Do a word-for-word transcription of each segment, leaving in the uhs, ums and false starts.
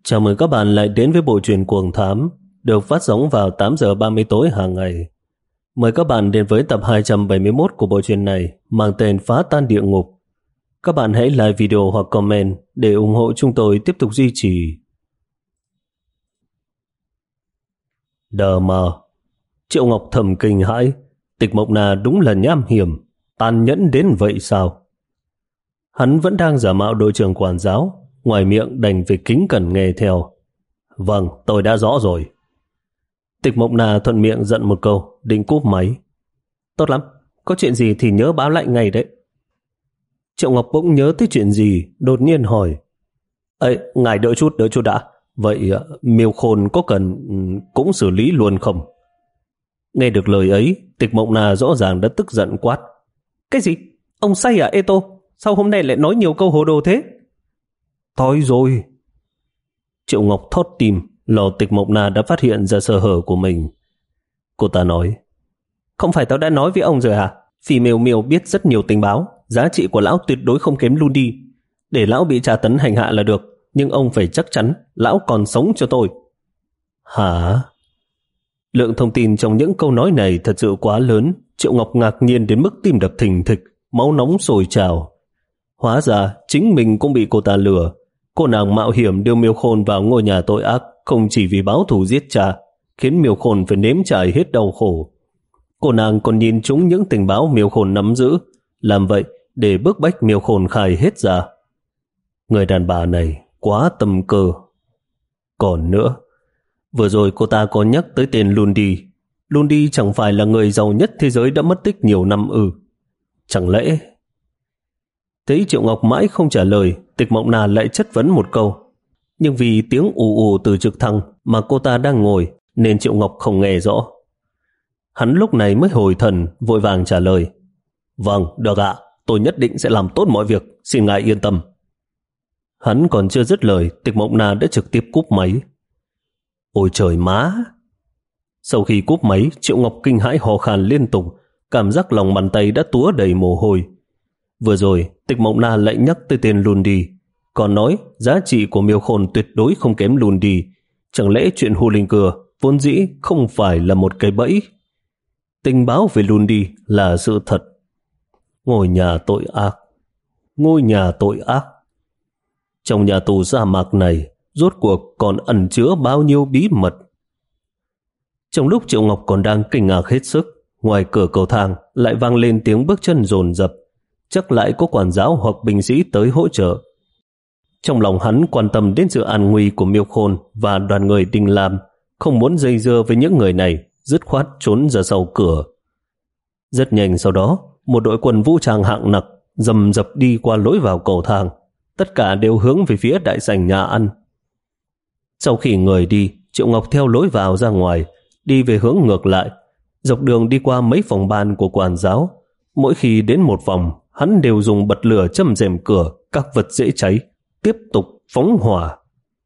Chào mừng các bạn lại đến với bộ truyện Cuồng Thám, được phát sóng vào tám giờ ba mươi tối hàng ngày. Mời các bạn đến với tập hai trăm bảy mươi mốt của bộ truyện này, mang tên Phá Tan Địa Ngục. Các bạn hãy like video hoặc comment để ủng hộ chúng tôi tiếp tục duy trì. Đờ mờ. Triệu Ngọc thầm kinh hãi, Tịch Mộng Na đúng là nham hiểm, tàn nhẫn đến vậy sao? Hắn vẫn đang giả mạo đội trưởng quản giáo, ngoài miệng đành phải kính cẩn nghe theo. Vâng, tôi đã rõ rồi. Tịch Mộng Na thuận miệng giận một câu, định cúp máy. Tốt lắm, có chuyện gì thì nhớ báo lại ngay đấy. Triệu Ngọc bỗng nhớ tới chuyện gì, đột nhiên hỏi. Ê, ngài đợi chút, đợi chút đã. Vậy Miêu Khôn có cần cũng xử lý luôn không? Nghe được lời ấy, Tịch Mộng Na rõ ràng đã tức giận quát. Cái gì? Ông say à Eto? Sao hôm nay lại nói nhiều câu hồ đồ thế? Thôi rồi. Triệu Ngọc thót tim, lo Tịch Mộng Na đã phát hiện ra sơ hở của mình. Cô ta nói. Không phải tao đã nói với ông rồi à? Phỉ Miêu Miêu biết rất nhiều tình báo, giá trị của lão tuyệt đối không kém Lundi. Để lão bị tra tấn hành hạ là được, nhưng ông phải chắc chắn lão còn sống cho tôi. Hả? Lượng thông tin trong những câu nói này thật sự quá lớn. Triệu Ngọc ngạc nhiên đến mức tim đập thình thịch, máu nóng sôi trào. Hóa ra chính mình cũng bị cô ta lừa. Cô nàng mạo hiểm đưa Miêu Khôn vào ngôi nhà tội ác không chỉ vì báo thù giết cha, khiến Miêu Khôn phải nếm trải hết đau khổ. Cô nàng còn nhìn trúng những tình báo Miêu Khôn nắm giữ, làm vậy để bức bách Miêu Khôn khai hết ra. Người đàn bà này quá tâm cơ. Còn nữa, vừa rồi cô ta có nhắc tới tên Lundi. Lundi chẳng phải là người giàu nhất thế giới đã mất tích nhiều năm ư? Chẳng lẽ... Thấy Triệu Ngọc mãi không trả lời, Tịch Mộng Na lại chất vấn một câu. Nhưng vì tiếng ù ù từ trực thăng mà cô ta đang ngồi nên Triệu Ngọc không nghe rõ. Hắn lúc này mới hồi thần, vội vàng trả lời. Vâng, được ạ, tôi nhất định sẽ làm tốt mọi việc, xin ngài yên tâm. Hắn còn chưa dứt lời, Tịch Mộng Na đã trực tiếp cúp máy. Ôi trời má! Sau khi cúp máy, Triệu Ngọc kinh hãi hò khan liên tục, cảm giác lòng bàn tay đã túa đầy mồ hôi. Vừa rồi, Tịch Mộng Na lại nhắc tới tên Lundi, còn nói giá trị của Miêu Khôn tuyệt đối không kém Lundi. Chẳng lẽ chuyện Hồ Linh Cưa vốn dĩ không phải là một cái bẫy? Tình báo về Lundi là sự thật. Ngôi nhà tội ác. Ngôi nhà tội ác. Trong nhà tù sa mạc này, rốt cuộc còn ẩn chứa bao nhiêu bí mật? Trong lúc Triệu Ngọc còn đang kinh ngạc hết sức, ngoài cửa cầu thang lại vang lên tiếng bước chân dồn dập. Chắc lại có quản giáo hoặc binh sĩ tới hỗ trợ. Trong lòng hắn quan tâm đến sự an nguy của Miêu Khôn và đoàn người Đinh Lam, không muốn dây dưa với những người này, dứt khoát trốn ra sau cửa. Rất nhanh sau đó, một đội quân vũ trang hạng nặng dầm dập đi qua lối vào cầu thang, tất cả đều hướng về phía đại sảnh nhà ăn. Sau khi người đi, Triệu Ngọc theo lối vào ra ngoài, đi về hướng ngược lại, dọc đường đi qua mấy phòng ban của quản giáo. Mỗi khi đến một phòng, hắn đều dùng bật lửa châm rèm cửa các vật dễ cháy, tiếp tục phóng hỏa.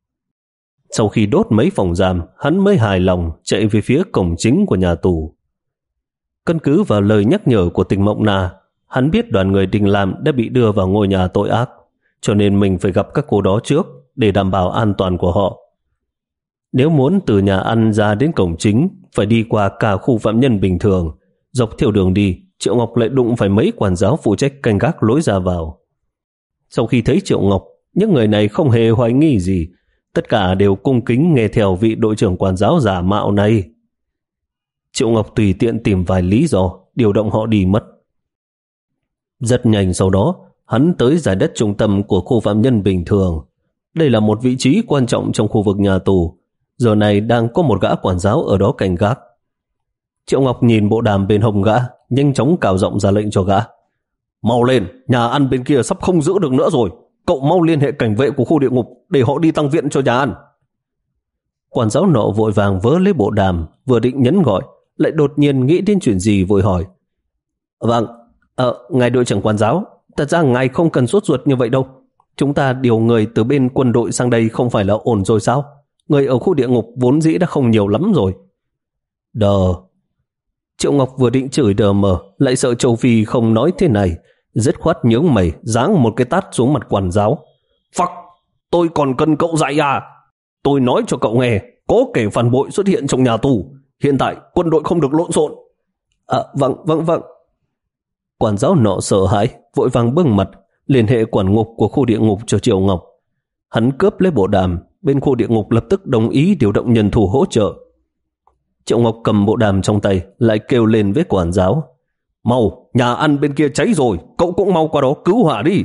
Sau khi đốt mấy phòng giam, hắn mới hài lòng chạy về phía cổng chính của nhà tù. Căn cứ vào lời nhắc nhở của Tịch Mộng Na, hắn biết đoàn người Đinh Lam đã bị đưa vào ngôi nhà tội ác, cho nên mình phải gặp các cô đó trước để đảm bảo an toàn của họ. Nếu muốn từ nhà ăn ra đến cổng chính, phải đi qua cả khu phạm nhân bình thường. Dọc theo đường đi, Triệu Ngọc lại đụng phải mấy quản giáo phụ trách canh gác lối ra vào. Sau khi thấy Triệu Ngọc, những người này không hề hoài nghi gì, tất cả đều cung kính nghe theo vị đội trưởng quản giáo giả mạo này. Triệu Ngọc tùy tiện tìm vài lý do, điều động họ đi mất. Rất nhanh sau đó, hắn tới giải đất trung tâm của khu phạm nhân bình thường. Đây là một vị trí quan trọng trong khu vực nhà tù. Giờ này đang có một gã quản giáo ở đó canh gác. Triệu Ngọc nhìn bộ đàm bên hông gã, nhanh chóng cào giọng ra lệnh cho gã. Mau lên, nhà ăn bên kia sắp không giữ được nữa rồi. Cậu mau liên hệ cảnh vệ của khu địa ngục để họ đi tăng viện cho nhà ăn. Quản giáo nọ vội vàng vớ lấy bộ đàm, vừa định nhấn gọi, lại đột nhiên nghĩ đến chuyện gì vội hỏi. Vâng, ờ, ngài đội trưởng quản giáo, thật ra ngài không cần sốt ruột như vậy đâu. Chúng ta điều người từ bên quân đội sang đây không phải là ổn rồi sao? Người ở khu địa ngục vốn dĩ đã không nhiều lắm rồi. Đờ. Triệu Ngọc vừa định chửi đờ mờ, lại sợ Châu Phi không nói thế này, dứt khoát nhướng mày, giáng một cái tát xuống mặt quản giáo. Phắc, tôi còn cần cậu dạy à? tôi nói cho cậu nghe, có kẻ phản bội xuất hiện trong nhà tù. Hiện tại quân đội không được lộn xộn. À, vâng, vâng, vâng. Quản giáo nọ sợ hãi, vội vàng bưng mặt, liên hệ quản ngục của khu địa ngục cho Triệu Ngọc. Hắn cướp lấy bộ đàm, bên khu địa ngục lập tức đồng ý điều động nhân thủ hỗ trợ. Triệu Ngọc cầm bộ đàm trong tay, lại kêu lên với quản giáo. Mau, nhà ăn bên kia cháy rồi, cậu cũng mau qua đó cứu hỏa đi.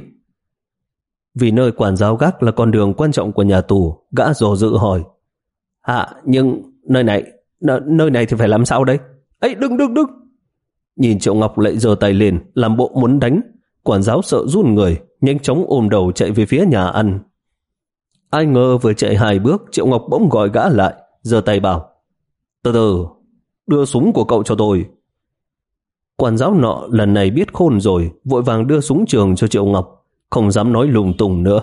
Vì nơi quản giáo gác là con đường quan trọng của nhà tù, gã dò dự hỏi. À, nhưng nơi này, nơi này thì phải làm sao đây? Ấy, đừng, đừng, đừng. Nhìn Triệu Ngọc lại giơ tay lên, làm bộ muốn đánh. Quản giáo sợ run người, nhanh chóng ôm đầu chạy về phía nhà ăn. Ai ngờ vừa chạy hai bước, Triệu Ngọc bỗng gọi gã lại, giơ tay bảo. Từ từ, đưa súng của cậu cho tôi. Quản giáo nọ lần này biết khôn rồi, vội vàng đưa súng trường cho Triệu Ngọc, không dám nói lung tung nữa.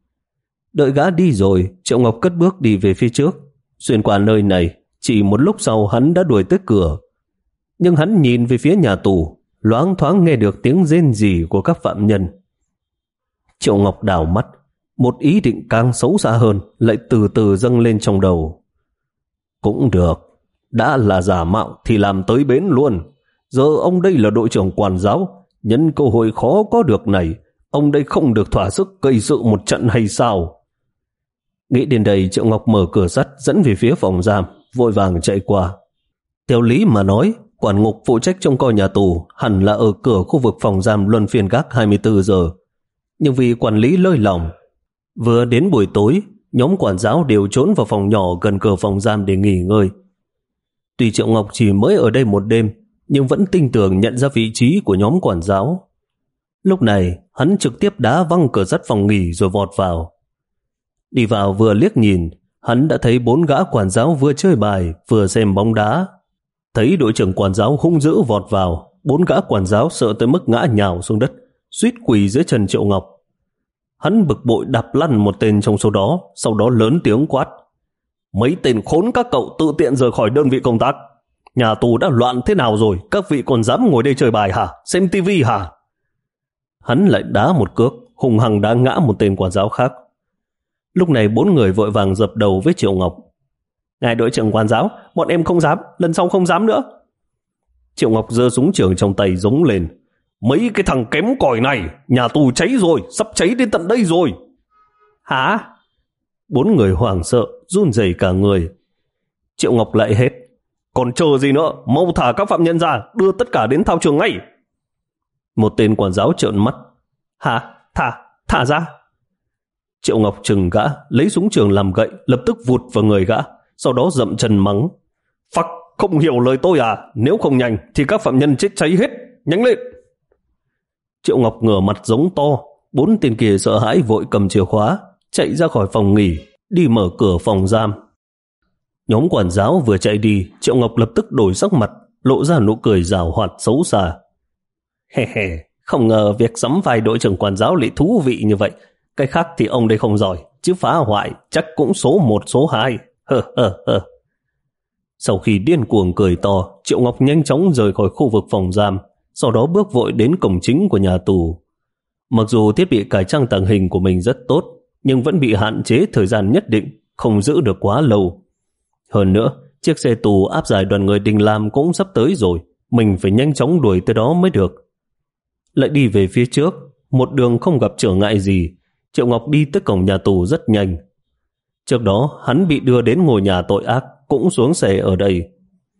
Đợi gã đi rồi, Triệu Ngọc cất bước đi về phía trước. Xuyên qua nơi này, chỉ một lúc sau hắn đã đuổi tới cửa. Nhưng hắn nhìn về phía nhà tù, loáng thoáng nghe được tiếng rên rỉ của các phạm nhân. Triệu Ngọc đảo mắt, một ý định càng xấu xa hơn lại từ từ dâng lên trong đầu. Cũng được, đã là giả mạo thì làm tới bến luôn. Giờ ông đây là đội trưởng quản giáo, nhân cơ hội khó có được này, ông đây không được thỏa sức gây sự một trận hay sao? Nghĩ đến đây, Triệu Ngọc mở cửa sắt dẫn về phía phòng giam, vội vàng chạy qua. Theo lý mà nói, quản ngục phụ trách trông coi nhà tù hẳn là ở cửa khu vực phòng giam luân phiên gác hai mươi tư giờ. Nhưng vì quản lý lơi lỏng, vừa đến buổi tối, nhóm quản giáo đều trốn vào phòng nhỏ gần cửa phòng giam để nghỉ ngơi. Tuy Triệu Ngọc chỉ mới ở đây một đêm, nhưng vẫn tin tưởng nhận ra vị trí của nhóm quản giáo. Lúc này, hắn trực tiếp đá văng cửa sắt phòng nghỉ rồi vọt vào. Đi vào vừa liếc nhìn, hắn đã thấy bốn gã quản giáo vừa chơi bài, vừa xem bóng đá. Thấy đội trưởng quản giáo hung dữ vọt vào, bốn gã quản giáo sợ tới mức ngã nhào xuống đất, suýt quỳ dưới chân Triệu Ngọc. Hắn bực bội đạp lăn một tên trong số đó, sau đó lớn tiếng quát. Mấy tên khốn các cậu tự tiện rời khỏi đơn vị công tác. Nhà tù đã loạn thế nào rồi, các vị còn dám ngồi đây chơi bài hả? Xem tivi hả? Hắn lại đá một cước, hùng hăng đá ngã một tên quản giáo khác. Lúc này bốn người vội vàng dập đầu với Triệu Ngọc. Ngài đội trưởng quản giáo, bọn em không dám, lần sau không dám nữa. Triệu Ngọc giơ súng trường trong tay giống lên. Mấy cái thằng kém cỏi này, nhà tù cháy rồi, sắp cháy đến tận đây rồi. Hả? Bốn người hoảng sợ, run rẩy cả người. Triệu Ngọc lại hết. Còn chờ gì nữa, mau thả các phạm nhân ra, đưa tất cả đến thao trường ngay. Một tên quản giáo trợn mắt. Hả? Thả, thả ra. Triệu Ngọc trừng gã, lấy súng trường làm gậy, lập tức vụt vào người gã, sau đó dậm chân mắng. Phắc, không hiểu lời tôi à? Nếu không nhanh thì các phạm nhân chết cháy hết, nhanh lên. Triệu Ngọc ngửa mặt giống to, bốn tên kia sợ hãi vội cầm chìa khóa, chạy ra khỏi phòng nghỉ, đi mở cửa phòng giam. Nhóm quản giáo vừa chạy đi, Triệu Ngọc lập tức đổi sắc mặt, lộ ra nụ cười giảo hoạt xấu xa. He he, không ngờ việc sắm vai đội trưởng quản giáo lại thú vị như vậy. Cái khác thì ông đây không giỏi, chứ phá hoại chắc cũng số một số hai. Hơ hơ hơ. Sau khi điên cuồng cười to, Triệu Ngọc nhanh chóng rời khỏi khu vực phòng giam, sau đó bước vội đến cổng chính của nhà tù. Mặc dù thiết bị cải trang tàng hình của mình rất tốt, nhưng vẫn bị hạn chế thời gian nhất định, không giữ được quá lâu. Hơn nữa, chiếc xe tù áp giải đoàn người Đình Lam cũng sắp tới rồi, mình phải nhanh chóng đuổi tới đó mới được. Lại đi về phía trước, một đường không gặp trở ngại gì, Triệu Ngọc đi tới cổng nhà tù rất nhanh. Trước đó, hắn bị đưa đến ngôi nhà tội ác, cũng xuống xe ở đây.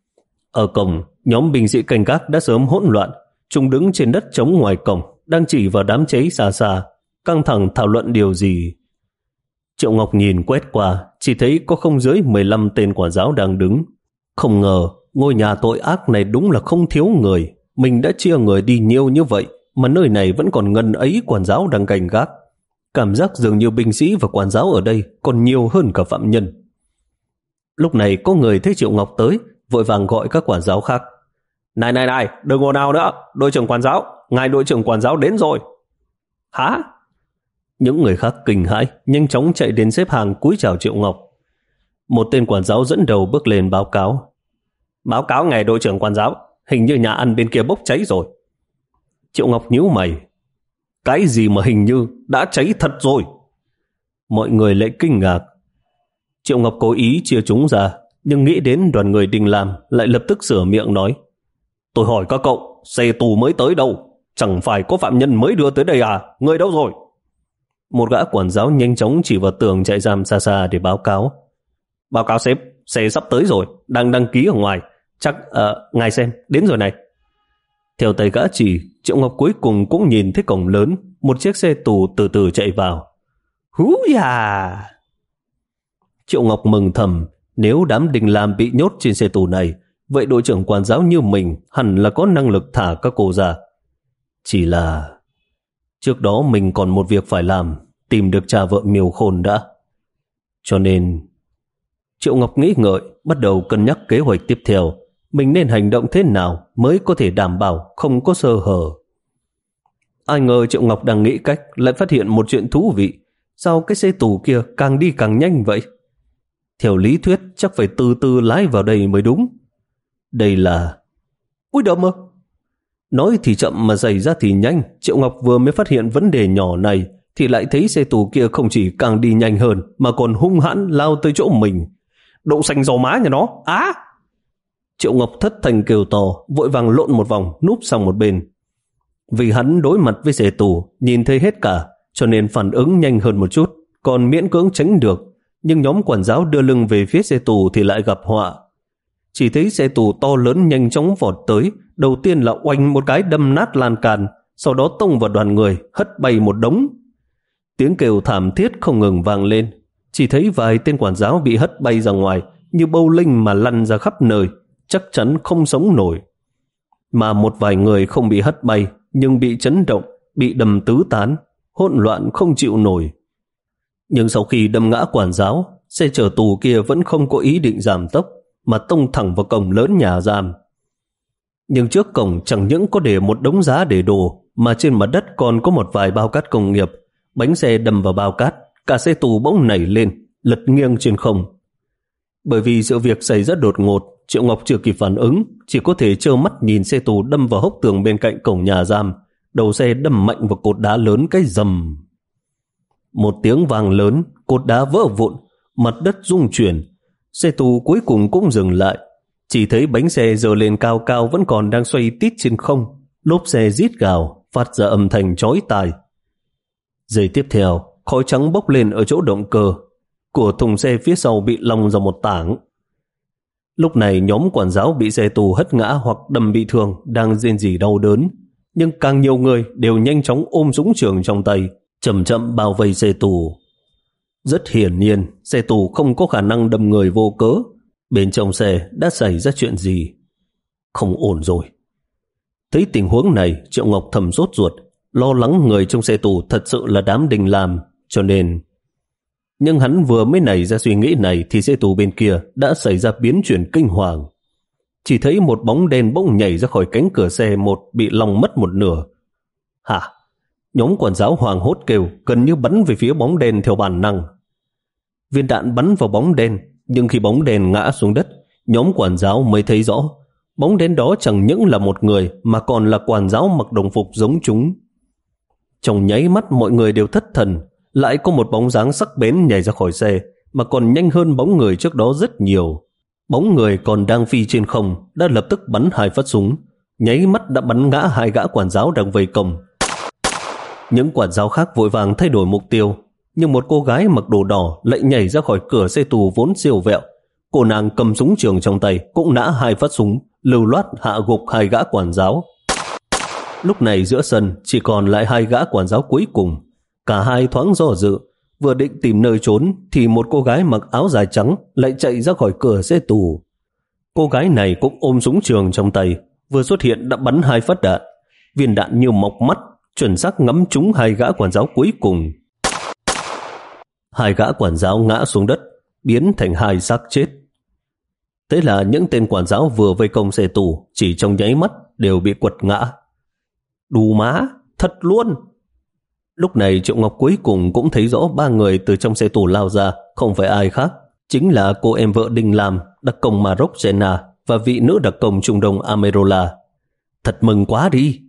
Ở cổng, nhóm binh sĩ canh gác đã sớm hỗn loạn, chúng đứng trên đất trống ngoài cổng, đang chỉ vào đám cháy xa xa, căng thẳng thảo luận điều gì. Triệu Ngọc nhìn quét qua, chỉ thấy có không dưới mười lăm tên quản giáo đang đứng. Không ngờ, ngôi nhà tội ác này đúng là không thiếu người. Mình đã chia người đi nhiều như vậy, mà nơi này vẫn còn ngần ấy quản giáo đang canh gác. Cảm giác dường như binh sĩ và quản giáo ở đây còn nhiều hơn cả phạm nhân. Lúc này có người thấy Triệu Ngọc tới, vội vàng gọi các quản giáo khác. Này này này, đừng ồn ào nữa, đội trưởng quản giáo, ngài đội trưởng quản giáo đến rồi. Hả? Những người khác kinh hãi, nhanh chóng chạy đến xếp hàng cúi chào Triệu Ngọc. Một tên quản giáo dẫn đầu bước lên báo cáo. Báo cáo ngài đội trưởng quản giáo, hình như nhà ăn bên kia bốc cháy rồi. Triệu Ngọc nhíu mày. Cái gì mà hình như đã cháy thật rồi? Mọi người lại kinh ngạc. Triệu Ngọc cố ý chia chúng ra, nhưng nghĩ đến đoàn người Đình Lam lại lập tức sửa miệng nói: Tôi hỏi các cậu, xe tù mới tới đâu? Chẳng phải có phạm nhân mới đưa tới đây à? Người đâu rồi? Một gã quản giáo nhanh chóng chỉ vào tường trại giam xa xa để báo cáo. Báo cáo sếp, xe sắp tới rồi, đang đăng ký ở ngoài. Chắc, uh, ngài xem, đến rồi này. Theo tay gã chỉ, Triệu Ngọc cuối cùng cũng nhìn thấy cổng lớn, một chiếc xe tù từ từ chạy vào. Hú ya! Triệu Ngọc mừng thầm, nếu đám Đình Lam bị nhốt trên xe tù này, vậy đội trưởng quản giáo như mình hẳn là có năng lực thả các cô ra. Chỉ là trước đó mình còn một việc phải làm, tìm được cha vợ Miêu Khôn đã. Cho nên Triệu Ngọc nghĩ ngợi, bắt đầu cân nhắc kế hoạch tiếp theo. Mình nên hành động thế nào mới có thể đảm bảo không có sơ hở. Ai ngờ Triệu Ngọc đang nghĩ cách lại phát hiện một chuyện thú vị. Sao cái xe tù kia càng đi càng nhanh vậy? Theo lý thuyết chắc phải từ từ lái vào đây mới đúng. Đây là... Úi đậm ơ! Nói thì chậm mà xảy ra thì nhanh. Triệu Ngọc vừa mới phát hiện vấn đề nhỏ này thì lại thấy xe tù kia không chỉ càng đi nhanh hơn mà còn hung hãn lao tới chỗ mình. Đậu xanh dò má nhà nó! Á! Triệu Ngọc thất thanh kêu to, vội vàng lộn một vòng, núp sang một bên. Vì hắn đối mặt với xe tù, nhìn thấy hết cả, cho nên phản ứng nhanh hơn một chút, còn miễn cưỡng tránh được. Nhưng nhóm quản giáo đưa lưng về phía xe tù thì lại gặp họa. Chỉ thấy xe tù to lớn nhanh chóng vọt tới, đầu tiên là oanh một cái đâm nát lan can, sau đó tông vào đoàn người, hất bay một đống. Tiếng kêu thảm thiết không ngừng vang lên, chỉ thấy vài tên quản giáo bị hất bay ra ngoài, như bâu linh mà lăn ra khắp nơi, chắc chắn không sống nổi. Mà một vài người không bị hất bay, nhưng bị chấn động, bị đâm tứ tán, hỗn loạn không chịu nổi. Nhưng sau khi đâm ngã quản giáo, xe chở tù kia vẫn không có ý định giảm tốc, mà tông thẳng vào cổng lớn nhà giam. Nhưng trước cổng chẳng những có để một đống giá để đồ, mà trên mặt đất còn có một vài bao cát công nghiệp. Bánh xe đâm vào bao cát, cả xe tù bỗng nảy lên, lật nghiêng trên không. Bởi vì sự việc xảy ra đột ngột, Triệu Ngọc chưa kịp phản ứng, chỉ có thể trơ mắt nhìn xe tù đâm vào hốc tường bên cạnh cổng nhà giam. Đầu xe đâm mạnh vào cột đá lớn cái rầm. Một tiếng vang lớn, cột đá vỡ vụn, mặt đất rung chuyển. Xe tù cuối cùng cũng dừng lại. Chỉ thấy bánh xe giơ lên cao cao vẫn còn đang xoay tít trên không. Lốp xe rít gào, phát ra âm thanh chói tai. Giây tiếp theo, khói trắng bốc lên ở chỗ động cơ. Của thùng xe phía sau bị lông ra một tảng. Lúc này nhóm quản giáo bị xe tù hất ngã hoặc đâm bị thương đang rên rỉ đau đớn. Nhưng càng nhiều người đều nhanh chóng ôm súng trường trong tay, chậm chậm bao vây xe tù. Rất hiển nhiên, xe tù không có khả năng đâm người vô cớ. Bên trong xe đã xảy ra chuyện gì? Không ổn rồi. Thấy tình huống này, Triệu Ngọc thầm sốt ruột, lo lắng người trong xe tù thật sự là đám Đình Lam, cho nên... Nhưng hắn vừa mới nảy ra suy nghĩ này thì xe tù bên kia đã xảy ra biến chuyển kinh hoàng. Chỉ thấy một bóng đen bỗng nhảy ra khỏi cánh cửa xe một bị lỏng mất một nửa. Hả? Nhóm quản giáo hoảng hốt kêu, gần như bắn về phía bóng đen theo bản năng. Viên đạn bắn vào bóng đen, nhưng khi bóng đen ngã xuống đất, nhóm quản giáo mới thấy rõ. Bóng đen đó chẳng những là một người mà còn là quản giáo mặc đồng phục giống chúng. Trong nháy mắt mọi người đều thất thần, lại có một bóng dáng sắc bén nhảy ra khỏi xe, mà còn nhanh hơn bóng người trước đó rất nhiều. Bóng người còn đang phi trên không đã lập tức bắn hai phát súng, nháy mắt đã bắn ngã hai gã quản giáo đang vây công. Những quản giáo khác vội vàng thay đổi mục tiêu, nhưng một cô gái mặc đồ đỏ lại nhảy ra khỏi cửa xe tù vốn siêu vẹo. Cô nàng cầm súng trường trong tay cũng nã hai phát súng, lưu loát hạ gục hai gã quản giáo. Lúc này giữa sân chỉ còn lại hai gã quản giáo cuối cùng. Cả hai thoáng do dự, vừa định tìm nơi trốn thì một cô gái mặc áo dài trắng lại chạy ra khỏi cửa xe tù. Cô gái này cũng ôm súng trường trong tay, vừa xuất hiện đã bắn hai phát đạn. Viên đạn như mọc mắt, chuẩn xác ngắm trúng hai gã quản giáo cuối cùng. Hai gã quản giáo ngã xuống đất, biến thành hai xác chết. Thế là những tên quản giáo vừa vây công xe tù chỉ trong nháy mắt đều bị quật ngã. Đù má, thật luôn! Lúc này Triệu Ngọc cuối cùng cũng thấy rõ ba người từ trong xe tù lao ra, không phải ai khác, chính là cô em vợ Đình Lam, đặc công Maroc Jenna và vị nữ đặc công Trung Đông Amerola. Thật mừng quá đi!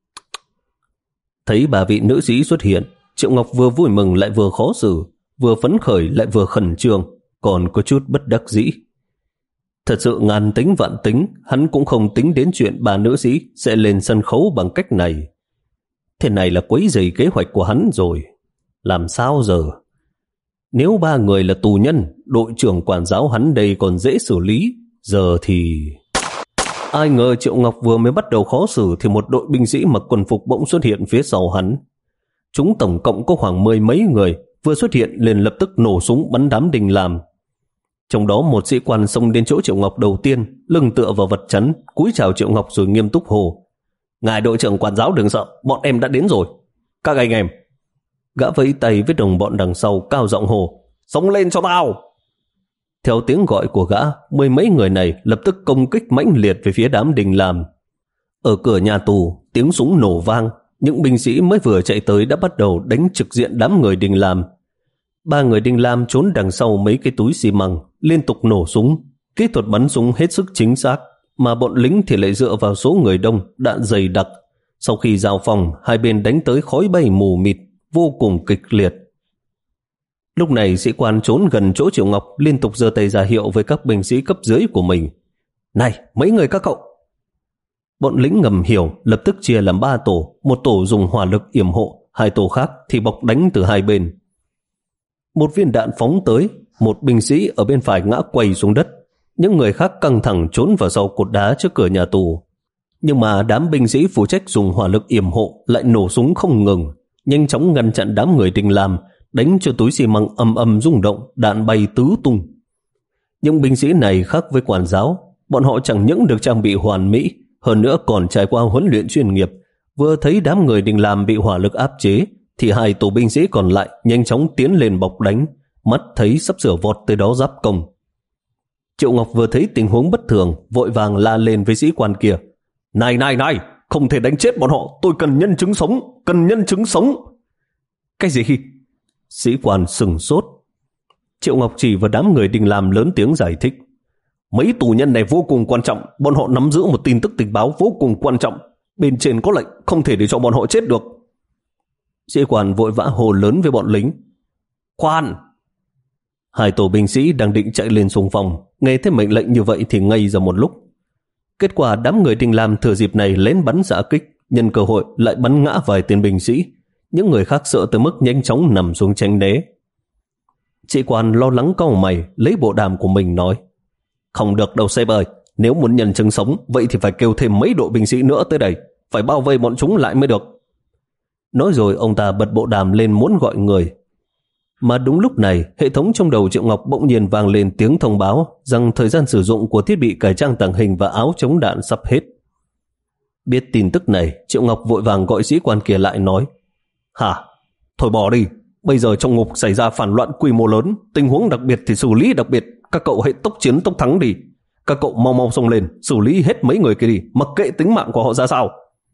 Thấy ba vị nữ sĩ xuất hiện, Triệu Ngọc vừa vui mừng lại vừa khó xử, vừa phấn khởi lại vừa khẩn trương. còn có chút bất đắc dĩ. Thật sự ngàn tính vạn tính, hắn cũng không tính đến chuyện bà nữ sĩ sẽ lên sân khấu bằng cách này. Thế này là quấy rầy kế hoạch của hắn rồi. Làm sao giờ? Nếu ba người là tù nhân, đội trưởng quản giáo hắn đây còn dễ xử lý. Giờ thì... Ai ngờ Triệu Ngọc vừa mới bắt đầu khó xử thì một đội binh sĩ mặc quần phục bỗng xuất hiện phía sau hắn. Chúng tổng cộng có khoảng mười mấy người, vừa xuất hiện liền lập tức nổ súng bắn đám đình làm. Trong đó một sĩ quan xông đến chỗ Triệu Ngọc đầu tiên, lưng tựa vào vật chắn, cúi chào Triệu Ngọc rồi nghiêm túc hồ: "Ngài đội trưởng quản giáo đừng sợ, bọn em đã đến rồi. Các anh em." Gã vẫy tay với đồng bọn đằng sau cao giọng hồ: "Xông lên cho tao!" Theo tiếng gọi của gã, mười mấy người này lập tức công kích mãnh liệt về phía đám đình làm. Ở cửa nhà tù, tiếng súng nổ vang, những binh sĩ mới vừa chạy tới đã bắt đầu đánh trực diện đám người đình làm. Ba người đình làm trốn đằng sau mấy cái túi xi măng, liên tục nổ súng. Kỹ thuật bắn súng hết sức chính xác, mà bọn lính thì lại dựa vào số người đông, đạn dày đặc. Sau khi giao phòng, hai bên đánh tới khói bay mù mịt, vô cùng kịch liệt. Lúc này sĩ quan trốn gần chỗ Triệu Ngọc liên tục giơ tay ra hiệu với các binh sĩ cấp dưới của mình: "Này, mấy người các cậu!" Bọn lính ngầm hiểu, lập tức chia làm ba tổ, một tổ dùng hỏa lực yểm hộ, hai tổ khác thì bọc đánh từ hai bên. Một viên đạn phóng tới, một binh sĩ ở bên phải ngã quay xuống đất, những người khác căng thẳng trốn vào sau cột đá trước cửa nhà tù. Nhưng mà đám binh sĩ phụ trách dùng hỏa lực yểm hộ lại nổ súng không ngừng, nhanh chóng ngăn chặn đám người đình làm, đánh cho túi xi măng ầm ầm rung động, đạn bay tứ tung. Những binh sĩ này khác với quản giáo, bọn họ chẳng những được trang bị hoàn mỹ, hơn nữa còn trải qua huấn luyện chuyên nghiệp. Vừa thấy đám người đình làm bị hỏa lực áp chế, thì hai tổ binh sĩ còn lại nhanh chóng tiến lên bọc đánh, mắt thấy sắp sửa vọt tới đó giáp công. Triệu Ngọc vừa thấy tình huống bất thường, vội vàng la lên với sĩ quan kia: "Này này này, không thể đánh chết bọn họ, tôi cần nhân chứng sống, cần nhân chứng sống." "Cái gì?" Sĩ quan sừng sốt. Triệu Ngọc chỉ vào đám người đình làm lớn tiếng giải thích: "Mấy tù nhân này vô cùng quan trọng, bọn họ nắm giữ một tin tức tình báo vô cùng quan trọng. Bên trên có lệnh, không thể để cho bọn họ chết được." Sĩ quan vội vã hồ lớn với bọn lính: "Khoan!" Hai tổ binh sĩ đang định chạy lên xung phong, nghe thấy mệnh lệnh như vậy thì ngây ra một lúc. Kết quả đám người đình làm thừa dịp này lén bắn xạ kích, nhân cơ hội lại bắn ngã vài tên binh sĩ. Những người khác sợ tới mức nhanh chóng nằm xuống tránh né. Sĩ quan lo lắng cau mày, lấy bộ đàm của mình nói: "Không được đâu sếp ơi, nếu muốn nhân chứng sống, vậy thì phải kêu thêm mấy đội binh sĩ nữa tới đây, phải bao vây bọn chúng lại mới được." Nói rồi ông ta bật bộ đàm lên muốn gọi người. Mà đúng lúc này, hệ thống trong đầu Triệu Ngọc bỗng nhiên vang lên tiếng thông báo rằng thời gian sử dụng của thiết bị cải trang tàng hình và áo chống đạn sắp hết. Biết tin tức này, Triệu Ngọc vội vàng gọi sĩ quan kia lại nói: "Hả? Thôi bỏ đi, bây giờ trong ngục xảy ra phản loạn quy mô lớn, tình huống đặc biệt thì xử lý đặc biệt, các cậu hãy tốc chiến tốc thắng đi. Các cậu mau mau xông lên, xử lý hết mấy người kia đi, mặc kệ tính mạng của họ ra sao."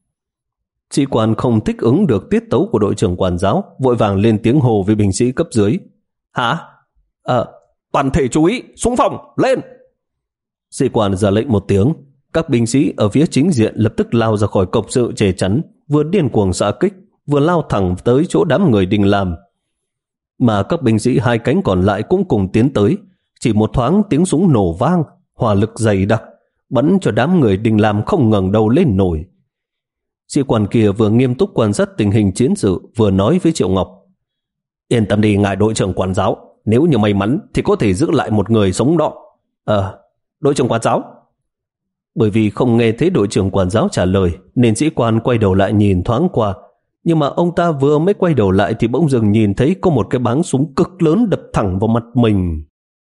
Sĩ quan không thích ứng được tiết tấu của đội trưởng quản giáo, vội vàng lên tiếng hồ với binh sĩ cấp dưới: "Hả? À, toàn thể chú ý, xung phong, lên!" Sĩ quan ra lệnh một tiếng, các binh sĩ ở phía chính diện lập tức lao ra khỏi cộc sự che chắn, vừa điên cuồng xạ kích, vừa lao thẳng tới chỗ đám người đình làm. Mà các binh sĩ hai cánh còn lại cũng cùng tiến tới. Chỉ một thoáng tiếng súng nổ vang, hỏa lực dày đặc, bắn cho đám người đình làm không ngẩng đầu lên nổi. Sĩ quan kia vừa nghiêm túc quan sát tình hình chiến sự, vừa nói với Triệu Ngọc: "Yên tâm đi ngài đội trưởng quản giáo, nếu như may mắn thì có thể giữ lại một người sống đó." "Ờ, đội trưởng quản giáo." Bởi vì không nghe thấy đội trưởng quản giáo trả lời, nên sĩ quan quay đầu lại nhìn thoáng qua. Nhưng mà ông ta vừa mới quay đầu lại thì bỗng dưng nhìn thấy có một cái báng súng cực lớn đập thẳng vào mặt mình.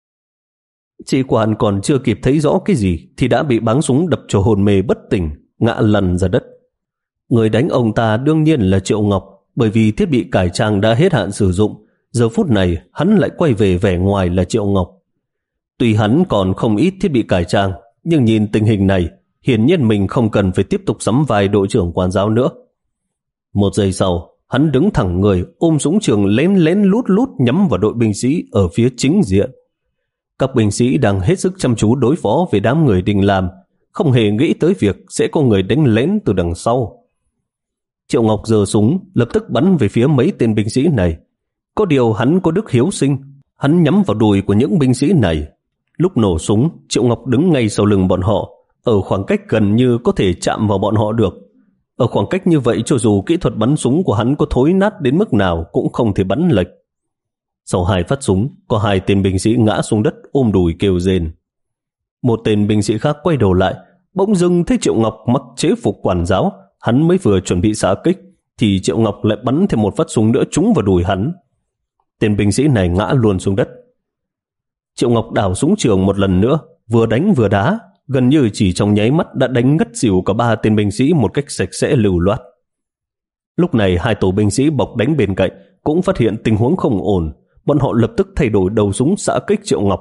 Sĩ quan còn chưa kịp thấy rõ cái gì thì đã bị báng súng đập cho hồn mê bất tỉnh, ngã lăn ra đất. Người đánh ông ta đương nhiên là Triệu Ngọc, bởi vì thiết bị cải trang đã hết hạn sử dụng. Giờ phút này hắn lại quay về vẻ ngoài là Triệu Ngọc. Tuy hắn còn không ít thiết bị cải trang, nhưng nhìn tình hình này, hiển nhiên mình không cần phải tiếp tục sắm vai đội trưởng quản giáo nữa. Một giây sau, hắn đứng thẳng người, ôm súng trường lén lén lút lút nhắm vào đội binh sĩ ở phía chính diện. Các binh sĩ đang hết sức chăm chú đối phó với đám người đình làm, không hề nghĩ tới việc sẽ có người đánh lén từ đằng sau. Triệu Ngọc giơ súng, lập tức bắn về phía mấy tên binh sĩ này. Có điều hắn có đức hiếu sinh, hắn nhắm vào đùi của những binh sĩ này. Lúc nổ súng, Triệu Ngọc đứng ngay sau lưng bọn họ, ở khoảng cách gần như có thể chạm vào bọn họ được. Ở khoảng cách như vậy, cho dù kỹ thuật bắn súng của hắn có thối nát đến mức nào cũng không thể bắn lệch. Sau hai phát súng, có hai tên binh sĩ ngã xuống đất ôm đùi kêu rên. Một tên binh sĩ khác quay đầu lại, bỗng dưng thấy Triệu Ngọc mặc chế phục quản giáo. Hắn mới vừa chuẩn bị xạ kích thì Triệu Ngọc lại bắn thêm một phát súng nữa trúng vào đùi hắn. Tên binh sĩ này ngã luôn xuống đất. Triệu Ngọc đảo súng trường một lần nữa, vừa đánh vừa đá, gần như chỉ trong nháy mắt đã đánh ngất xỉu cả ba tên binh sĩ một cách sạch sẽ lưu loát. Lúc này hai tổ binh sĩ bọc đánh bên cạnh cũng phát hiện tình huống không ổn, bọn họ lập tức thay đổi đầu súng xạ kích Triệu Ngọc.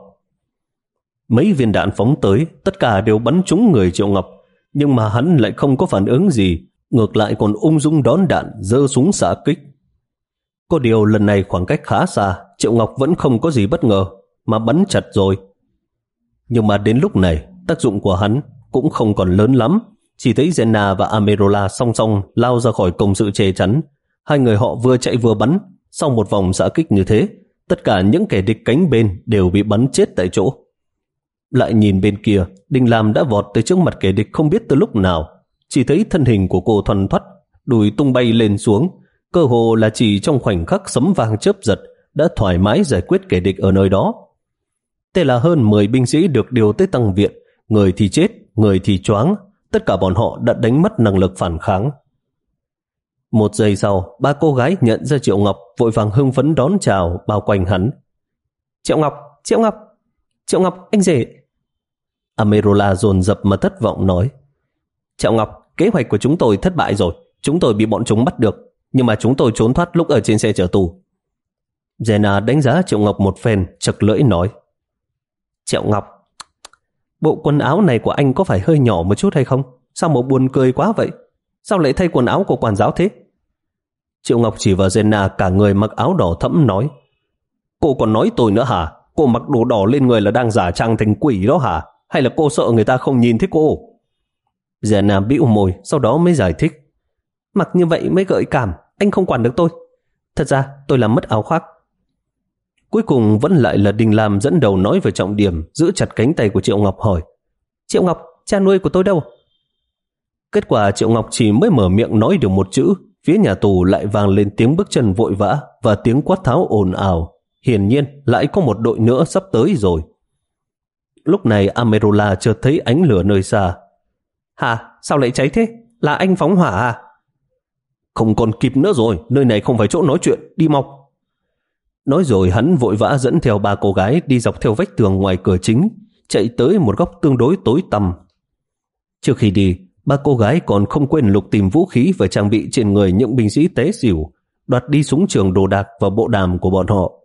Mấy viên đạn phóng tới, tất cả đều bắn trúng người Triệu Ngọc, nhưng mà hắn lại không có phản ứng gì, ngược lại còn ung dung đón đạn, giơ súng xạ kích. Có điều lần này khoảng cách khá xa, Triệu Ngọc vẫn không có gì bất ngờ, mà bắn chặt rồi. Nhưng mà đến lúc này, tác dụng của hắn cũng không còn lớn lắm. Chỉ thấy Jenna và Amerola song song lao ra khỏi công sự che chắn. Hai người họ vừa chạy vừa bắn. Sau một vòng xạ kích như thế, tất cả những kẻ địch cánh bên đều bị bắn chết tại chỗ. Lại nhìn bên kia, Đình Lam đã vọt tới trước mặt kẻ địch không biết từ lúc nào. Chỉ thấy thân hình của cô thoăn thoắt, đùi tung bay lên xuống, cơ hồ là chỉ trong khoảnh khắc sấm vàng chớp giật đã thoải mái giải quyết kẻ địch ở nơi đó. Thế là hơn mười binh sĩ được điều tới tăng viện, người thì chết, người thì choáng, tất cả bọn họ đã đánh mất năng lực phản kháng. Một giây sau, ba cô gái nhận ra Triệu Ngọc, vội vàng hưng phấn đón chào, bao quanh hắn. Triệu Ngọc, Triệu Ngọc, Triệu Ngọc, anh rể. Amerola dồn dập mà thất vọng nói. Triệu Ngọc, kế hoạch của chúng tôi thất bại rồi, chúng tôi bị bọn chúng bắt được, nhưng mà chúng tôi trốn thoát lúc ở trên xe chở tù. Jenna đánh giá Triệu Ngọc một phen, chật lưỡi nói. Triệu Ngọc, bộ quần áo này của anh có phải hơi nhỏ một chút hay không? Sao mà buồn cười quá vậy? Sao lại thay quần áo của quản giáo thế? Triệu Ngọc chỉ vào Jenna cả người mặc áo đỏ thẫm nói. Cô còn nói tôi nữa hả? Cô mặc đồ đỏ lên người là đang giả trang thành quỷ đó hả? Hay là cô sợ người ta không nhìn thấy cô? Jenna bĩu môi, sau đó mới giải thích. Mặc như vậy mới gợi cảm, anh không quản được tôi. Thật ra tôi làm mất áo khoác. Cuối cùng vẫn lại là Đình Lam dẫn đầu nói về trọng điểm, giữ chặt cánh tay của Triệu Ngọc hỏi. Triệu Ngọc, cha nuôi của tôi đâu? Kết quả Triệu Ngọc chỉ mới mở miệng nói được một chữ, phía nhà tù lại vang lên tiếng bước chân vội vã và tiếng quát tháo ồn ào. Hiển nhiên lại có một đội nữa sắp tới rồi. Lúc này Amerola chợt thấy ánh lửa nơi xa. Hả? Sao lại cháy thế? Là anh phóng hỏa à? Không còn kịp nữa rồi, nơi này không phải chỗ nói chuyện, đi mau. Nói rồi hắn vội vã dẫn theo ba cô gái đi dọc theo vách tường ngoài cửa chính, chạy tới một góc tương đối tối tăm. Trước khi đi, ba cô gái còn không quên lục tìm vũ khí và trang bị trên người những binh sĩ té xỉu, đoạt đi súng trường, đồ đạc và bộ đàm của bọn họ.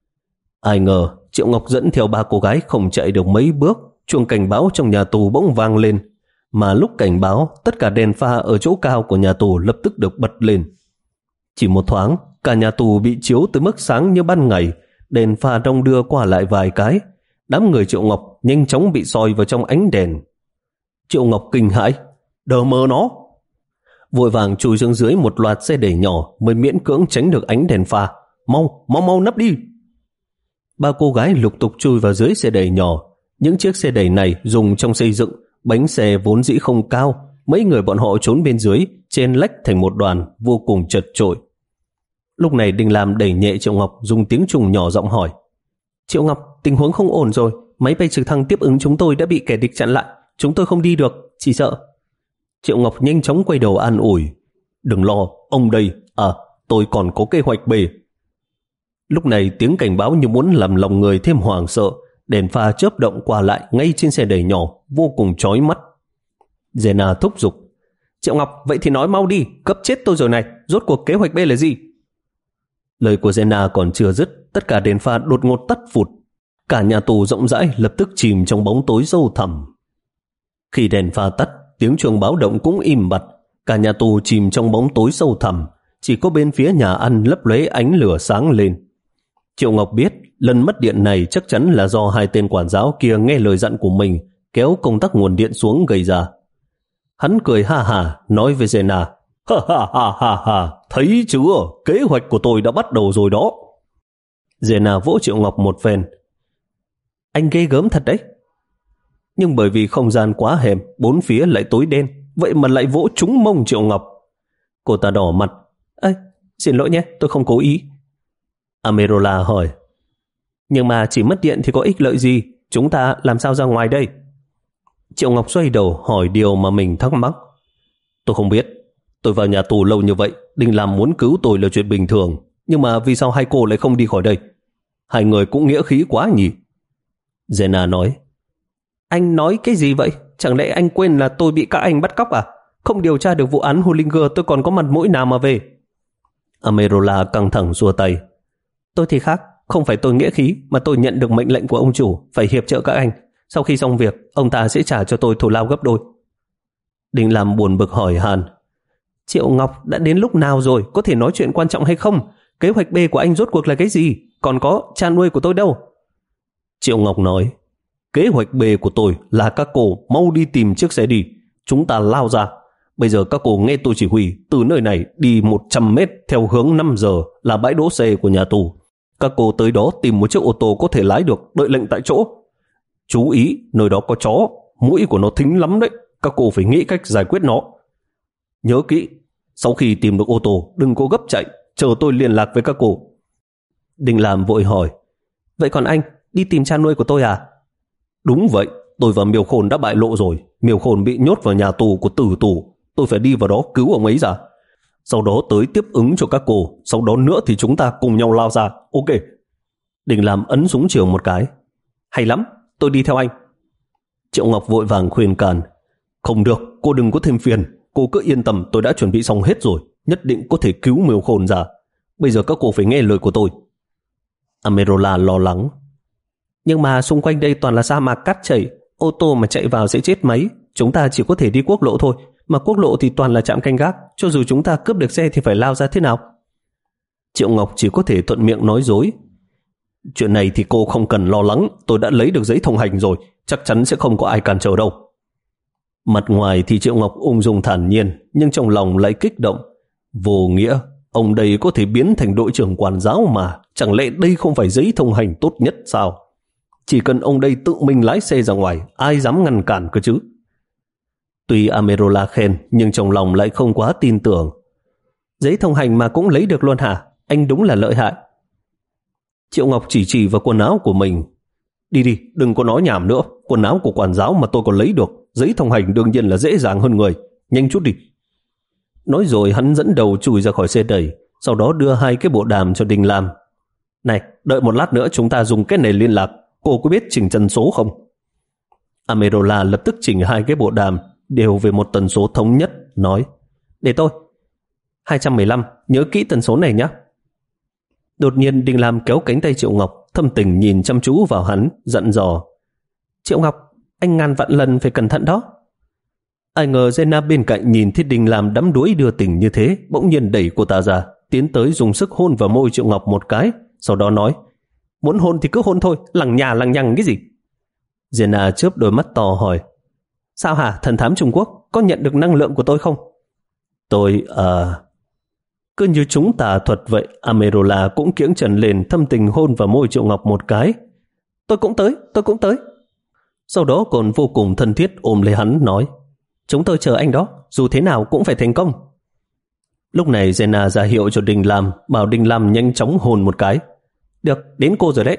Ai ngờ Triệu Ngọc dẫn theo ba cô gái không chạy được mấy bước, chuông cảnh báo trong nhà tù bỗng vang lên. Mà lúc cảnh báo, tất cả đèn pha ở chỗ cao của nhà tù lập tức được bật lên. Chỉ một thoáng, cả nhà tù bị chiếu tới mức sáng như ban ngày, đèn pha đong đưa qua lại vài cái. Đám người Triệu Ngọc nhanh chóng bị soi vào trong ánh đèn. Triệu Ngọc kinh hãi, đờ mờ nó. Vội vàng chui xuống dưới một loạt xe đẩy nhỏ mới miễn cưỡng tránh được ánh đèn pha. Mau, mau mau nấp đi. Ba cô gái lục tục chui vào dưới xe đẩy nhỏ. Những chiếc xe đẩy này dùng trong xây dựng, bánh xe vốn dĩ không cao. Mấy người bọn họ trốn bên dưới, chen lách thành một đoàn, vô cùng chật chội. Lúc này Đình Lam đẩy nhẹ Triệu Ngọc, dùng tiếng Trung nhỏ giọng hỏi. Triệu Ngọc, tình huống không ổn rồi, máy bay trực thăng tiếp ứng chúng tôi đã bị kẻ địch chặn lại, chúng tôi không đi được, chỉ sợ. Triệu Ngọc nhanh chóng quay đầu an ủi. Đừng lo, ông đây, à, tôi còn có kế hoạch B. Lúc này tiếng cảnh báo như muốn làm lòng người thêm hoảng sợ, đèn pha chớp động qua lại ngay trên xe đẩy nhỏ, vô cùng chói mắt. Jenna thúc giục. Triệu Ngọc, vậy thì nói mau đi, cấp chết tôi rồi này, rốt cuộc kế hoạch B là gì? Lời của Jenna còn chưa dứt, tất cả đèn pha đột ngột tắt phụt. Cả nhà tù rộng rãi lập tức chìm trong bóng tối sâu thẳm. Khi đèn pha tắt, tiếng chuông báo động cũng im bặt. Cả nhà tù chìm trong bóng tối sâu thẳm, chỉ có bên phía nhà ăn lấp lóe ánh lửa sáng lên. Triệu Ngọc biết lần mất điện này chắc chắn là do hai tên quản giáo kia nghe lời dặn của mình kéo công tắc nguồn điện xuống gây ra. Hắn cười ha ha nói với Jenna. Ha ha ha ha ha, thấy chưa, kế hoạch của tôi đã bắt đầu rồi đó. Jenna vỗ Triệu Ngọc một phen. Anh ghê gớm thật đấy. Nhưng bởi vì không gian quá hẹp, bốn phía lại tối đen, vậy mà lại vỗ trúng mông Triệu Ngọc. Cô ta đỏ mặt. Ê, xin lỗi nhé, tôi không cố ý. Amerola hỏi. Nhưng mà chỉ mất điện thì có ích lợi gì? Chúng ta làm sao ra ngoài đây? Triệu Ngọc xoay đầu hỏi điều mà mình thắc mắc. Tôi không biết. Tôi vào nhà tù lâu như vậy, Đinh Lam muốn cứu tôi là chuyện bình thường. Nhưng mà vì sao hai cô lại không đi khỏi đây? Hai người cũng nghĩa khí quá nhỉ? Jenna nói. Anh nói cái gì vậy? Chẳng lẽ anh quên là tôi bị các anh bắt cóc à? Không điều tra được vụ án Hullinger tôi còn có mặt mũi nào mà về? Amerola căng thẳng xua tay. Tôi thì khác, không phải tôi nghĩa khí, mà tôi nhận được mệnh lệnh của ông chủ phải hiệp trợ các anh. Sau khi xong việc, ông ta sẽ trả cho tôi thù lao gấp đôi. Đinh Lam buồn bực hỏi han. Triệu Ngọc, đã đến lúc nào rồi? Có thể nói chuyện quan trọng hay không? Kế hoạch B của anh rốt cuộc là cái gì? Còn có cha nuôi của tôi đâu? Triệu Ngọc nói. Kế hoạch B của tôi là các cô mau đi tìm chiếc xe đi. Chúng ta lao ra. Bây giờ các cô nghe tôi chỉ huy. Từ nơi này đi một trăm mét theo hướng năm giờ là bãi đỗ xe của nhà tù. Các cô tới đó tìm một chiếc ô tô có thể lái được, đợi lệnh tại chỗ. Chú ý, nơi đó có chó, mũi của nó thính lắm đấy. Các cô phải nghĩ cách giải quyết nó. Nhớ kỹ, sau khi tìm được ô tô, đừng có gấp chạy, chờ tôi liên lạc với các cô. Đinh Lam vội hỏi. Vậy còn anh, đi tìm cha nuôi của tôi à? Đúng vậy, tôi và Miêu Khôn đã bại lộ rồi. Miêu Khôn bị nhốt vào nhà tù của tử tù. Tôi phải đi vào đó cứu ông ấy ra. Sau đó tới tiếp ứng cho các cô. Sau đó nữa thì chúng ta cùng nhau lao ra. Ok. Đinh Lam ấn súng trường một cái. Hay lắm, tôi đi theo anh. Triệu Ngọc vội vàng khuyên can. Không được, cô đừng có thêm phiền. Cô cứ yên tâm, tôi đã chuẩn bị xong hết rồi. Nhất định có thể cứu Miêu Khôn ra. Bây giờ các cô phải nghe lời của tôi. Amerola lo lắng. Nhưng mà xung quanh đây toàn là sa mạc cát chảy, ô tô mà chạy vào sẽ chết máy. Chúng ta chỉ có thể đi quốc lộ thôi, mà quốc lộ thì toàn là trạm canh gác. Cho dù chúng ta cướp được xe thì phải lao ra thế nào? Triệu Ngọc chỉ có thể thuận miệng nói dối. Chuyện này thì cô không cần lo lắng, tôi đã lấy được giấy thông hành rồi, chắc chắn sẽ không có ai cản trở đâu. Mặt ngoài thì Triệu Ngọc ung dung thản nhiên, nhưng trong lòng lại kích động. Vô nghĩa, ông đây có thể biến thành đội trưởng quản giáo mà, chẳng lẽ đây không phải giấy thông hành tốt nhất sao? Chỉ cần ông đây tự mình lái xe ra ngoài, ai dám ngăn cản cơ chứ? Tuy Amerola khen, nhưng trong lòng lại không quá tin tưởng. Giấy thông hành mà cũng lấy được luôn hả? Anh đúng là lợi hại. Triệu Ngọc chỉ chỉ vào quần áo của mình. Đi đi, đừng có nói nhảm nữa. Quần áo của quản giáo mà tôi còn lấy được. Giấy thông hành đương nhiên là dễ dàng hơn người. Nhanh chút đi. Nói rồi hắn dẫn đầu chui ra khỏi xe đẩy, sau đó đưa hai cái bộ đàm cho Đinh Lam. Này, đợi một lát nữa chúng ta dùng cái này liên lạc. Cô có biết chỉnh tần số không? Amerola lập tức chỉnh hai cái bộ đàm đều về một tần số thống nhất, nói. Để tôi. hai trăm mười lăm, nhớ kỹ tần số này nhé. Đột nhiên Đinh Lam kéo cánh tay Triệu Ngọc, thâm tình nhìn chăm chú vào hắn, dặn dò. Triệu Ngọc, anh ngàn vạn lần phải cẩn thận đó. Ai ngờ Jenna bên cạnh nhìn thấy Đinh Lam đắm đuối đưa tình như thế, bỗng nhiên đẩy cô ta ra, tiến tới dùng sức hôn vào môi Triệu Ngọc một cái, sau đó nói. Muốn hôn thì cứ hôn thôi, lằng nhà lằng nhằng cái gì? Jenna chớp đôi mắt to hỏi. Sao hả, thần thám Trung Quốc, có nhận được năng lượng của tôi không? Tôi, à... Cứ như chúng tà thuật vậy, Amerola cũng kiễng trần lên thâm tình hôn vào môi Triệu Ngọc một cái. Tôi cũng tới, tôi cũng tới. Sau đó còn vô cùng thân thiết ôm lấy hắn nói. Chúng tôi chờ anh đó, dù thế nào cũng phải thành công. Lúc này Jenna ra hiệu cho Đinh Lam, bảo Đinh Lam nhanh chóng hôn một cái. Được, đến cô rồi đấy.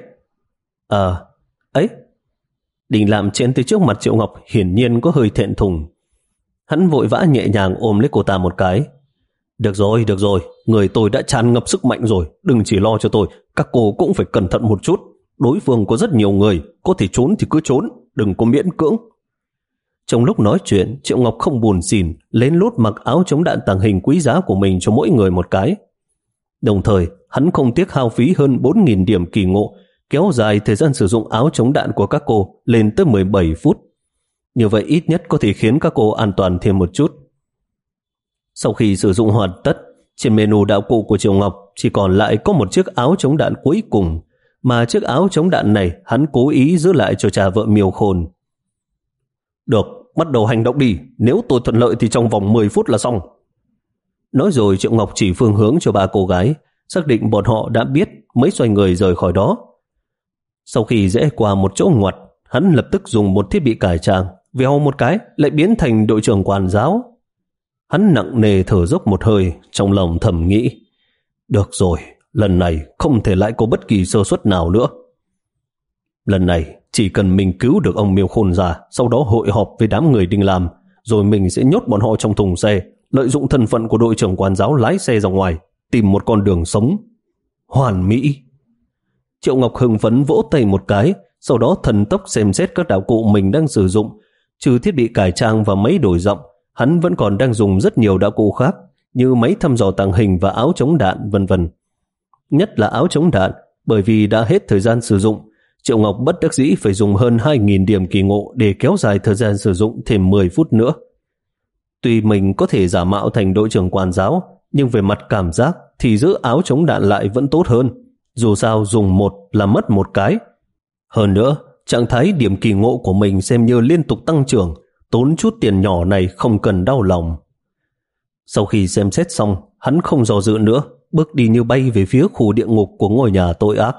Ờ, à, ấy. Đinh Lam chen tới trước mặt Triệu Ngọc hiển nhiên có hơi thẹn thùng. Hắn vội vã nhẹ nhàng ôm lấy cô ta một cái. Được rồi, được rồi, người tôi đã tràn ngập sức mạnh rồi, đừng chỉ lo cho tôi, các cô cũng phải cẩn thận một chút. Đối phương có rất nhiều người, có thể trốn thì cứ trốn, đừng có miễn cưỡng. Trong lúc nói chuyện, Triệu Ngọc không buồn xỉn, lén lút mặc áo chống đạn tàng hình quý giá của mình cho mỗi người một cái. Đồng thời, hắn không tiếc hao phí hơn bốn nghìn điểm kỳ ngộ, kéo dài thời gian sử dụng áo chống đạn của các cô lên tới mười bảy phút. Như vậy ít nhất có thể khiến các cô an toàn thêm một chút. Sau khi sử dụng hoàn tất, trên menu đạo cụ của Triệu Ngọc chỉ còn lại có một chiếc áo chống đạn cuối cùng, mà chiếc áo chống đạn này hắn cố ý giữ lại cho cha vợ Miêu Khôn. Được, bắt đầu hành động đi, nếu tôi thuận lợi thì trong vòng mười phút là xong. Nói rồi Triệu Ngọc chỉ phương hướng cho ba cô gái, xác định bọn họ đã biết mới xoay người rời khỏi đó. Sau khi rẽ qua một chỗ ngoặt, hắn lập tức dùng một thiết bị cải trang, vèo một cái lại biến thành đội trưởng quản giáo. Hắn nặng nề thở dốc một hơi, trong lòng thầm nghĩ, được rồi, lần này không thể lại có bất kỳ sơ suất nào nữa. Lần này chỉ cần mình cứu được ông Miêu Khôn ra, sau đó hội họp với đám người Đinh Lam, rồi mình sẽ nhốt bọn họ trong thùng xe, lợi dụng thân phận của đội trưởng quản giáo lái xe ra ngoài, tìm một con đường sống. Hoàn mỹ! Triệu Ngọc hưng phấn vỗ tay một cái, sau đó thần tốc xem xét các đạo cụ mình đang sử dụng. Trừ thiết bị cải trang và máy đổi giọng, hắn vẫn còn đang dùng rất nhiều đạo cụ khác, như máy thăm dò tàng hình và áo chống đạn vân vân. Nhất là áo chống đạn, bởi vì đã hết thời gian sử dụng, Triệu Ngọc bất đắc dĩ phải dùng hơn hai nghìn điểm kỳ ngộ để kéo dài thời gian sử dụng thêm mười phút nữa. Tuy mình có thể giả mạo thành đội trưởng quản giáo, nhưng về mặt cảm giác thì giữ áo chống đạn lại vẫn tốt hơn. Dù sao dùng một là mất một cái. Hơn nữa, trạng thái điểm kỳ ngộ của mình xem như liên tục tăng trưởng, tốn chút tiền nhỏ này không cần đau lòng. Sau khi xem xét xong, hắn không do dự nữa, bước đi như bay về phía khu địa ngục của ngôi nhà tội ác.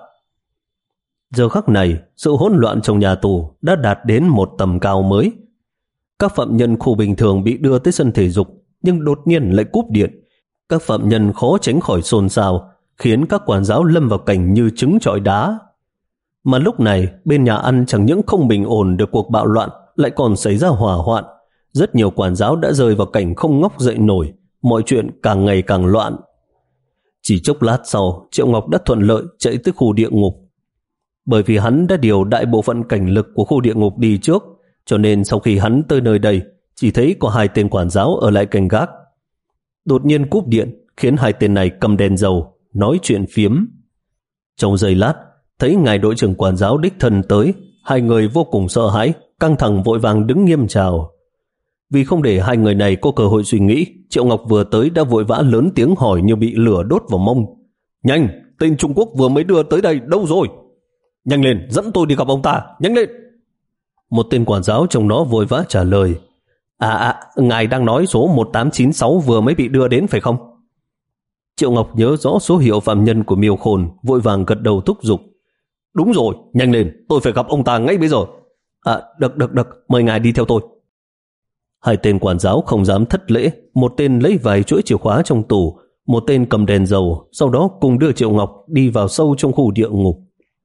Giờ khắc này, sự hỗn loạn trong nhà tù đã đạt đến một tầm cao mới. Các phạm nhân khu bình thường bị đưa tới sân thể dục, nhưng đột nhiên lại cúp điện. Các phạm nhân khó tránh khỏi xôn xao, khiến các quản giáo lâm vào cảnh như trứng trọi đá. Mà lúc này, bên nhà ăn chẳng những không bình ổn được cuộc bạo loạn, lại còn xảy ra hỏa hoạn. Rất nhiều quản giáo đã rơi vào cảnh không ngóc dậy nổi, mọi chuyện càng ngày càng loạn. Chỉ chốc lát sau, Triệu Ngọc đã thuận lợi chạy tới khu địa ngục. Bởi vì hắn đã điều đại bộ phận cảnh lực của khu địa ngục đi trước, cho nên sau khi hắn tới nơi đây, chỉ thấy có hai tên quản giáo ở lại canh gác. Đột nhiên cúp điện, khiến hai tên này cầm đèn dầu, nói chuyện phiếm. Trong giây lát, thấy ngài đội trưởng quản giáo đích thân tới, hai người vô cùng sợ hãi, căng thẳng vội vàng đứng nghiêm chào. Vì không để hai người này có cơ hội suy nghĩ, Triệu Ngọc vừa tới đã vội vã lớn tiếng hỏi như bị lửa đốt vào mông. Nhanh, tên Trung Quốc vừa mới đưa tới đây đâu rồi? Nhanh lên, dẫn tôi đi gặp ông ta, nhanh lên. Một tên quản giáo trong đó vội vã trả lời. À à, ngài đang nói số một tám chín sáu vừa mới bị đưa đến phải không? Triệu Ngọc nhớ rõ số hiệu phạm nhân của Miêu Khôn, vội vàng gật đầu thúc giục. Đúng rồi, nhanh lên, tôi phải gặp ông ta ngay bây giờ. À, được, được, được, mời ngài đi theo tôi. Hai tên quản giáo không dám thất lễ, một tên lấy vài chuỗi chìa khóa trong tủ, một tên cầm đèn dầu, sau đó cùng đưa Triệu Ngọc đi vào sâu trong khu địa ngục.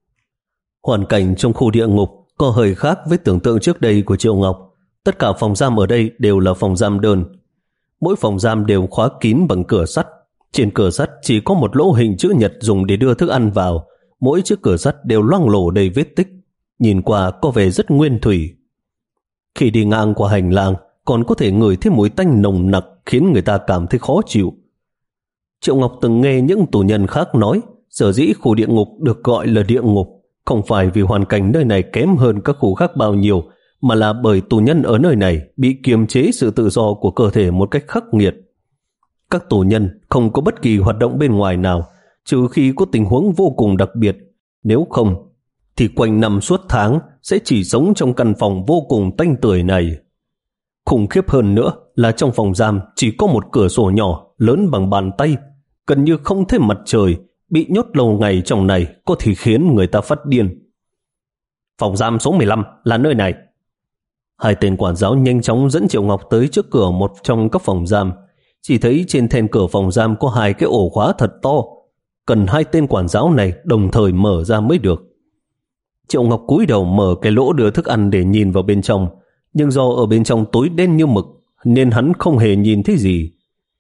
Hoàn cảnh trong khu địa ngục có hơi khác với tưởng tượng trước đây của Triệu Ngọc. Tất cả phòng giam ở đây đều là phòng giam đơn. Mỗi phòng giam đều khóa kín bằng cửa sắt. Trên cửa sắt chỉ có một lỗ hình chữ nhật dùng để đưa thức ăn vào. Mỗi chiếc cửa sắt đều loang lổ đầy vết tích, nhìn qua có vẻ rất nguyên thủy. Khi đi ngang qua hành lang, còn có thể ngửi thấy mùi tanh nồng nặc khiến người ta cảm thấy khó chịu. Triệu Ngọc từng nghe những tù nhân khác nói, sở dĩ khu địa ngục được gọi là địa ngục không phải vì hoàn cảnh nơi này kém hơn các khu khác bao nhiêu, mà là bởi tù nhân ở nơi này bị kiềm chế sự tự do của cơ thể một cách khắc nghiệt. Các tù nhân không có bất kỳ hoạt động bên ngoài nào, trừ khi có tình huống vô cùng đặc biệt. Nếu không, thì quanh năm suốt tháng sẽ chỉ sống trong căn phòng vô cùng tanh tưởi này. Khủng khiếp hơn nữa là trong phòng giam chỉ có một cửa sổ nhỏ lớn bằng bàn tay, gần như không thấy mặt trời. Bị nhốt lâu ngày trong này có thể khiến người ta phát điên. Phòng giam số mười lăm là nơi này. Hai tên quản giáo nhanh chóng dẫn Triệu Ngọc tới trước cửa một trong các phòng giam. Chỉ thấy trên then cửa phòng giam có hai cái ổ khóa thật to, cần hai tên quản giáo này đồng thời mở ra mới được. Triệu Ngọc cúi đầu mở cái lỗ đưa thức ăn để nhìn vào bên trong, nhưng do ở bên trong tối đen như mực nên hắn không hề nhìn thấy gì.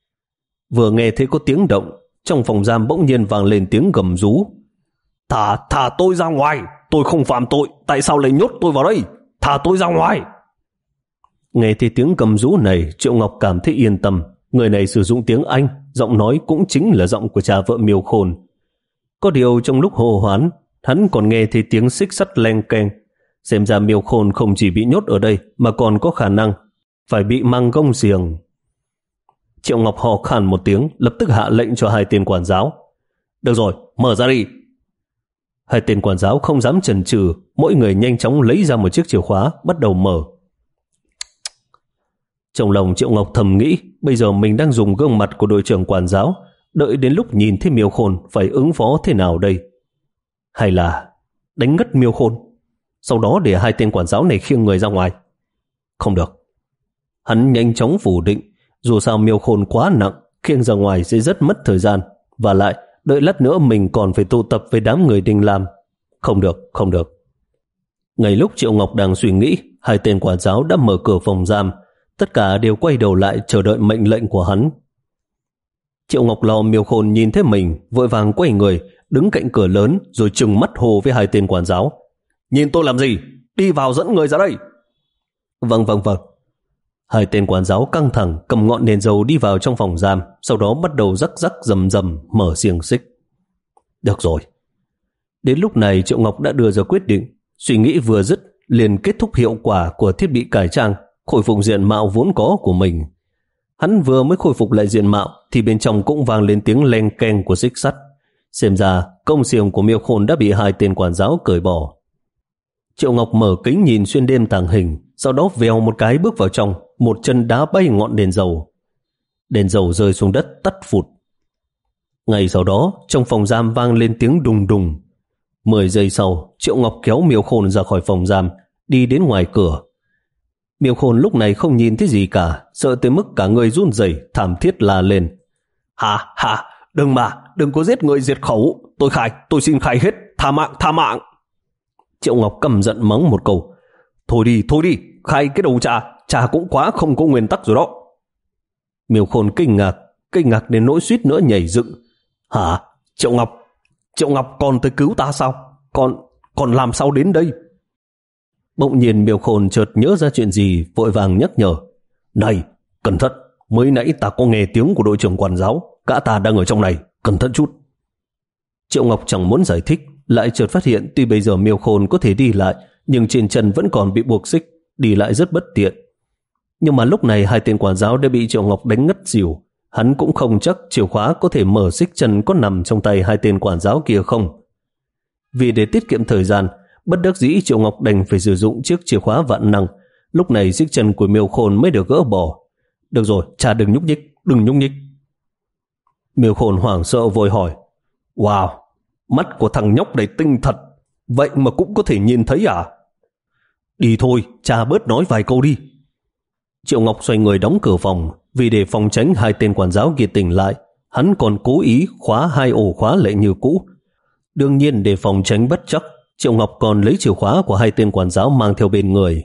Vừa nghe thấy có tiếng động, trong phòng giam bỗng nhiên vang lên tiếng gầm rú. Thả, thả tôi ra ngoài, tôi không phạm tội, tại sao lại nhốt tôi vào đây? Thả tôi ra ngoài. Nghe thấy tiếng gầm rú này, Triệu Ngọc cảm thấy yên tâm. Người này sử dụng tiếng Anh, giọng nói cũng chính là giọng của cha vợ Miêu Khôn. Có điều trong lúc hô hoán, hắn còn nghe thấy tiếng xích sắt leng keng. Xem ra Miêu Khôn không chỉ bị nhốt ở đây mà còn có khả năng phải bị mang gông xiềng. Triệu Ngọc hò khan một tiếng, lập tức hạ lệnh cho hai tên quản giáo. Được rồi, mở ra đi. Hai tên quản giáo không dám chần chừ, mỗi người nhanh chóng lấy ra một chiếc chìa khóa, bắt đầu mở. Trong lòng Triệu Ngọc thầm nghĩ, bây giờ mình đang dùng gương mặt của đội trưởng quản giáo, đợi đến lúc nhìn thấy Miêu Khôn phải ứng phó thế nào đây. Hay là đánh ngất Miêu Khôn, sau đó để hai tên quản giáo này khiêng người ra ngoài? Không được. Hắn nhanh chóng phủ định, dù sao Miêu Khôn quá nặng, khiêng ra ngoài sẽ rất mất thời gian, và lại đợi lát nữa mình còn phải tụ tập với đám người Đinh Lam. Không được, không được. Ngay lúc Triệu Ngọc đang suy nghĩ, hai tên quản giáo đã mở cửa phòng giam, tất cả đều quay đầu lại chờ đợi mệnh lệnh của hắn. Triệu Ngọc lo Miêu Khôn nhìn thấy mình, vội vàng quay người, đứng cạnh cửa lớn rồi trừng mắt hồ với hai tên quản giáo. Nhìn tôi làm gì? Đi vào dẫn người ra đây. Vâng vâng vâng. Hai tên quản giáo căng thẳng cầm ngọn đèn dầu đi vào trong phòng giam, sau đó bắt đầu rắc rắc rầm rầm mở xiềng xích. Được rồi. Đến lúc này Triệu Ngọc đã đưa ra quyết định, suy nghĩ vừa dứt liền kết thúc hiệu quả của thiết bị cải trang, khôi phục diện mạo vốn có của mình. Hắn vừa mới khôi phục lại diện mạo thì bên trong cũng vang lên tiếng leng keng của xích sắt. Xem ra công xiềng của Miêu Khôn đã bị hai tên quản giáo cởi bỏ. Triệu Ngọc mở kính nhìn xuyên đêm tàng hình, sau đó vèo một cái bước vào trong, một chân đá bay ngọn đèn dầu. Đèn dầu rơi xuống đất tắt phụt. Ngay sau đó trong phòng giam vang lên tiếng đùng đùng. Mười giây sau, Triệu Ngọc kéo Miêu Khôn ra khỏi phòng giam, đi đến ngoài cửa. Miêu Khôn lúc này không nhìn thấy gì cả, sợ tới mức cả người run rẩy, thảm thiết la lên. Hả, hả, đừng mà, đừng có giết người diệt khẩu, tôi khai, tôi xin khai hết, tha mạng, tha mạng. Triệu Ngọc căm giận mắng một câu. Thôi đi, thôi đi, khai cái đầu cha, cha cũng quá không có nguyên tắc rồi đó. Miêu Khôn kinh ngạc, kinh ngạc đến nỗi suýt nữa nhảy dựng. Hả, Triệu Ngọc, Triệu Ngọc còn tới cứu ta sao? Còn, còn làm sao đến đây? Bỗng nhiên Miêu Khôn chợt nhớ ra chuyện gì, vội vàng nhắc nhở. Này, cẩn thận, mới nãy ta có nghe tiếng của đội trưởng quản giáo, gã ta đang ở trong này, cẩn thận chút. Triệu Ngọc chẳng muốn giải thích, lại chợt phát hiện tuy bây giờ Miêu Khôn có thể đi lại, nhưng trên chân vẫn còn bị buộc xích, đi lại rất bất tiện. Nhưng mà lúc này hai tên quản giáo đã bị Triệu Ngọc đánh ngất xỉu, hắn cũng không chắc chìa khóa có thể mở xích chân có nằm trong tay hai tên quản giáo kia không. Vì để tiết kiệm thời gian, bất đắc dĩ Triệu Ngọc đành phải sử dụng chiếc chìa khóa vạn năng. Lúc này xích chân của Miêu Khôn mới được gỡ bỏ. Được rồi, cha đừng nhúc nhích, đừng nhúc nhích. Miêu Khôn hoảng sợ vội hỏi. Wow, mắt của thằng nhóc này tinh thật, vậy mà cũng có thể nhìn thấy à? Đi thôi, cha bớt nói vài câu đi. Triệu Ngọc xoay người đóng cửa phòng, vì để phòng tránh hai tên quản giáo kia tỉnh lại, hắn còn cố ý khóa hai ổ khóa lại như cũ. Đương nhiên để phòng tránh bất trắc, Triệu Ngọc còn lấy chìa khóa của hai tên quản giáo mang theo bên người.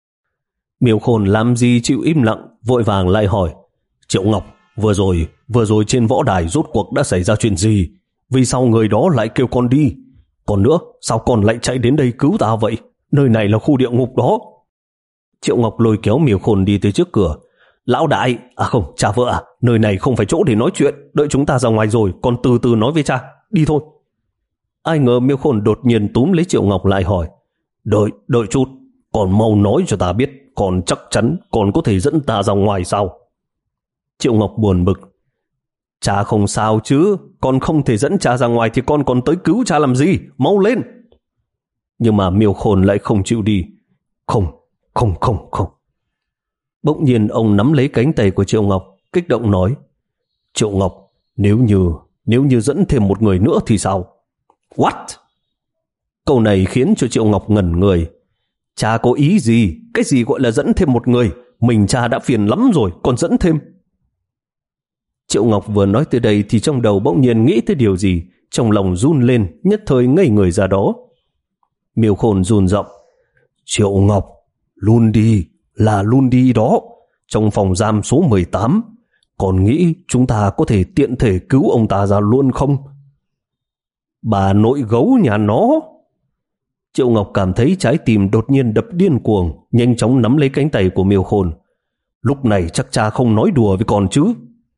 Miêu Khôn làm gì chịu im lặng, vội vàng lại hỏi. Triệu Ngọc, vừa rồi, vừa rồi trên võ đài rốt cuộc đã xảy ra chuyện gì? Vì sao người đó lại kêu con đi? Còn nữa, sao con lại chạy đến đây cứu ta vậy? Nơi này là khu địa ngục đó. Triệu Ngọc lôi kéo Miêu Khôn đi tới trước cửa. Lão đại, à không, cha vợ à, nơi này không phải chỗ để nói chuyện, đợi chúng ta ra ngoài rồi, con từ từ nói với cha, đi thôi. Ai ngờ Miêu Khôn đột nhiên túm lấy Triệu Ngọc lại hỏi. Đợi, đợi chút, còn mau nói cho ta biết, còn chắc chắn còn có thể dẫn ta ra ngoài sao? Triệu Ngọc buồn bực. Cha không sao chứ, con không thể dẫn cha ra ngoài thì con còn tới cứu cha làm gì, mau lên. Nhưng mà Miêu Khôn lại không chịu đi. Không, không, không, không. Bỗng nhiên ông nắm lấy cánh tay của Triệu Ngọc, kích động nói. Triệu Ngọc, nếu như, nếu như dẫn thêm một người nữa thì sao? What? Câu này khiến cho Triệu Ngọc ngẩn người. Cha có ý gì? Cái gì gọi là dẫn thêm một người? Mình cha đã phiền lắm rồi, còn dẫn thêm. Triệu Ngọc vừa nói tới đây thì trong đầu bỗng nhiên nghĩ tới điều gì, trong lòng run lên, nhất thời ngây người ra đó. Miêu Khôn run giọng. Triệu Ngọc, luôn đi, là luôn đi đó, trong phòng giam số mười tám. Còn nghĩ chúng ta có thể tiện thể cứu ông ta ra luôn không? Bà nội gấu nhà nó. Triệu Ngọc cảm thấy trái tim đột nhiên đập điên cuồng, nhanh chóng nắm lấy cánh tay của Miêu Khôn. Lúc này chắc cha không nói đùa với con chứ?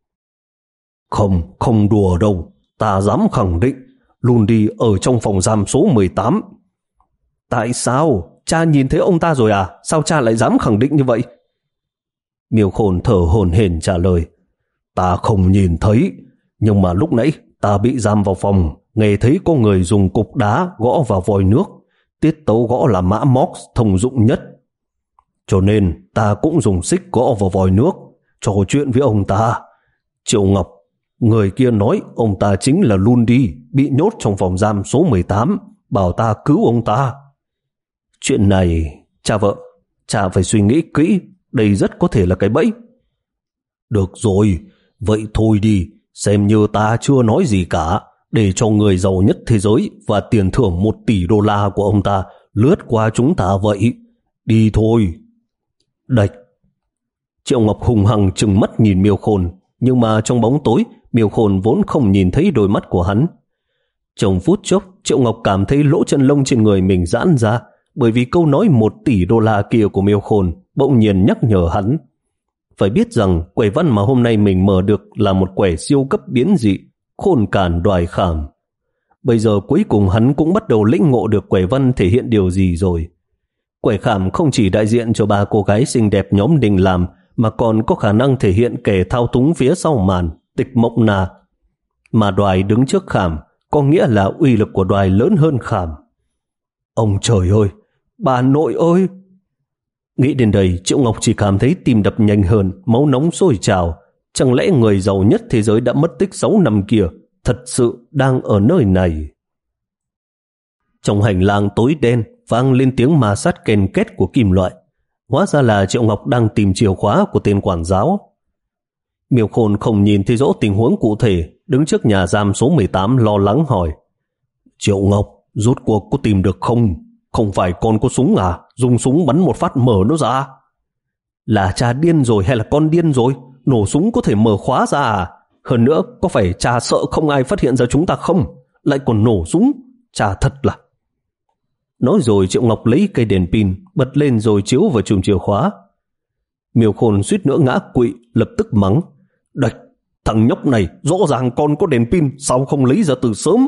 Không, không đùa đâu, ta dám khẳng định, luôn đi ở trong phòng giam số mười tám. Tại sao? Cha nhìn thấy ông ta rồi à? Sao cha lại dám khẳng định như vậy? Miêu Khôn thở hổn hển trả lời. Ta không nhìn thấy, nhưng mà lúc nãy ta bị giam vào phòng, nghe thấy có người dùng cục đá gõ vào vòi nước, tiết tấu gõ là mã Morse thông dụng nhất. Cho nên ta cũng dùng xích gõ vào vòi nước, trò chuyện với ông ta. Triệu Ngọc, người kia nói ông ta chính là Lundi, bị nhốt trong phòng giam số mười tám, bảo ta cứu ông ta. Chuyện này, cha vợ, cha phải suy nghĩ kỹ, đây rất có thể là cái bẫy. Được rồi, vậy thôi đi, xem như ta chưa nói gì cả, để cho người giàu nhất thế giới và tiền thưởng một tỷ đô la của ông ta lướt qua chúng ta vậy. Đi thôi. Đạch. Triệu Ngọc hùng hăng trừng mắt nhìn Miêu Khôn, nhưng mà trong bóng tối, Miêu Khôn vốn không nhìn thấy đôi mắt của hắn. Trong phút chốc, Triệu Ngọc cảm thấy lỗ chân lông trên người mình giãn ra, bởi vì câu nói một tỷ đô la kia của Miêu Khôn bỗng nhiên nhắc nhở hắn. Phải biết rằng quẻ văn mà hôm nay mình mở được là một quẻ siêu cấp biến dị, khôn càn đoài khảm. Bây giờ cuối cùng hắn cũng bắt đầu lĩnh ngộ được quẻ văn thể hiện điều gì rồi. Quẻ khảm không chỉ đại diện cho ba cô gái xinh đẹp nhóm Đình Làm, mà còn có khả năng thể hiện kẻ thao túng phía sau màn, Tịch Mộng Na. Mà đoài đứng trước khảm, có nghĩa là uy lực của đoài lớn hơn khảm. Ông trời ơi! Bà nội ơi! Nghĩ đến đây, Triệu Ngọc chỉ cảm thấy tim đập nhanh hơn, máu nóng sôi trào. Chẳng lẽ người giàu nhất thế giới đã mất tích sáu năm kia thật sự đang ở nơi này? Trong hành lang tối đen vang lên tiếng ma sát ken két của kim loại. Hóa ra là Triệu Ngọc đang tìm chìa khóa của tên quản giáo. Miêu Khôn không nhìn thấy rõ tình huống cụ thể, đứng trước nhà giam số mười tám lo lắng hỏi: Triệu Ngọc, rốt cuộc có tìm được không? Không phải con có súng à? Dùng súng bắn một phát mở nó ra. Là cha điên rồi hay là con điên rồi? Nổ súng có thể mở khóa ra à? Hơn nữa, có phải cha sợ không ai phát hiện ra chúng ta không? Lại còn nổ súng? Cha thật là... Nói rồi Triệu Ngọc lấy cây đèn pin, bật lên rồi chiếu vào chùm chìa khóa. Miêu Khôn suýt nữa ngã quỵ, lập tức mắng: Đạch, thằng nhóc này, rõ ràng con có đèn pin, sao không lấy ra từ sớm?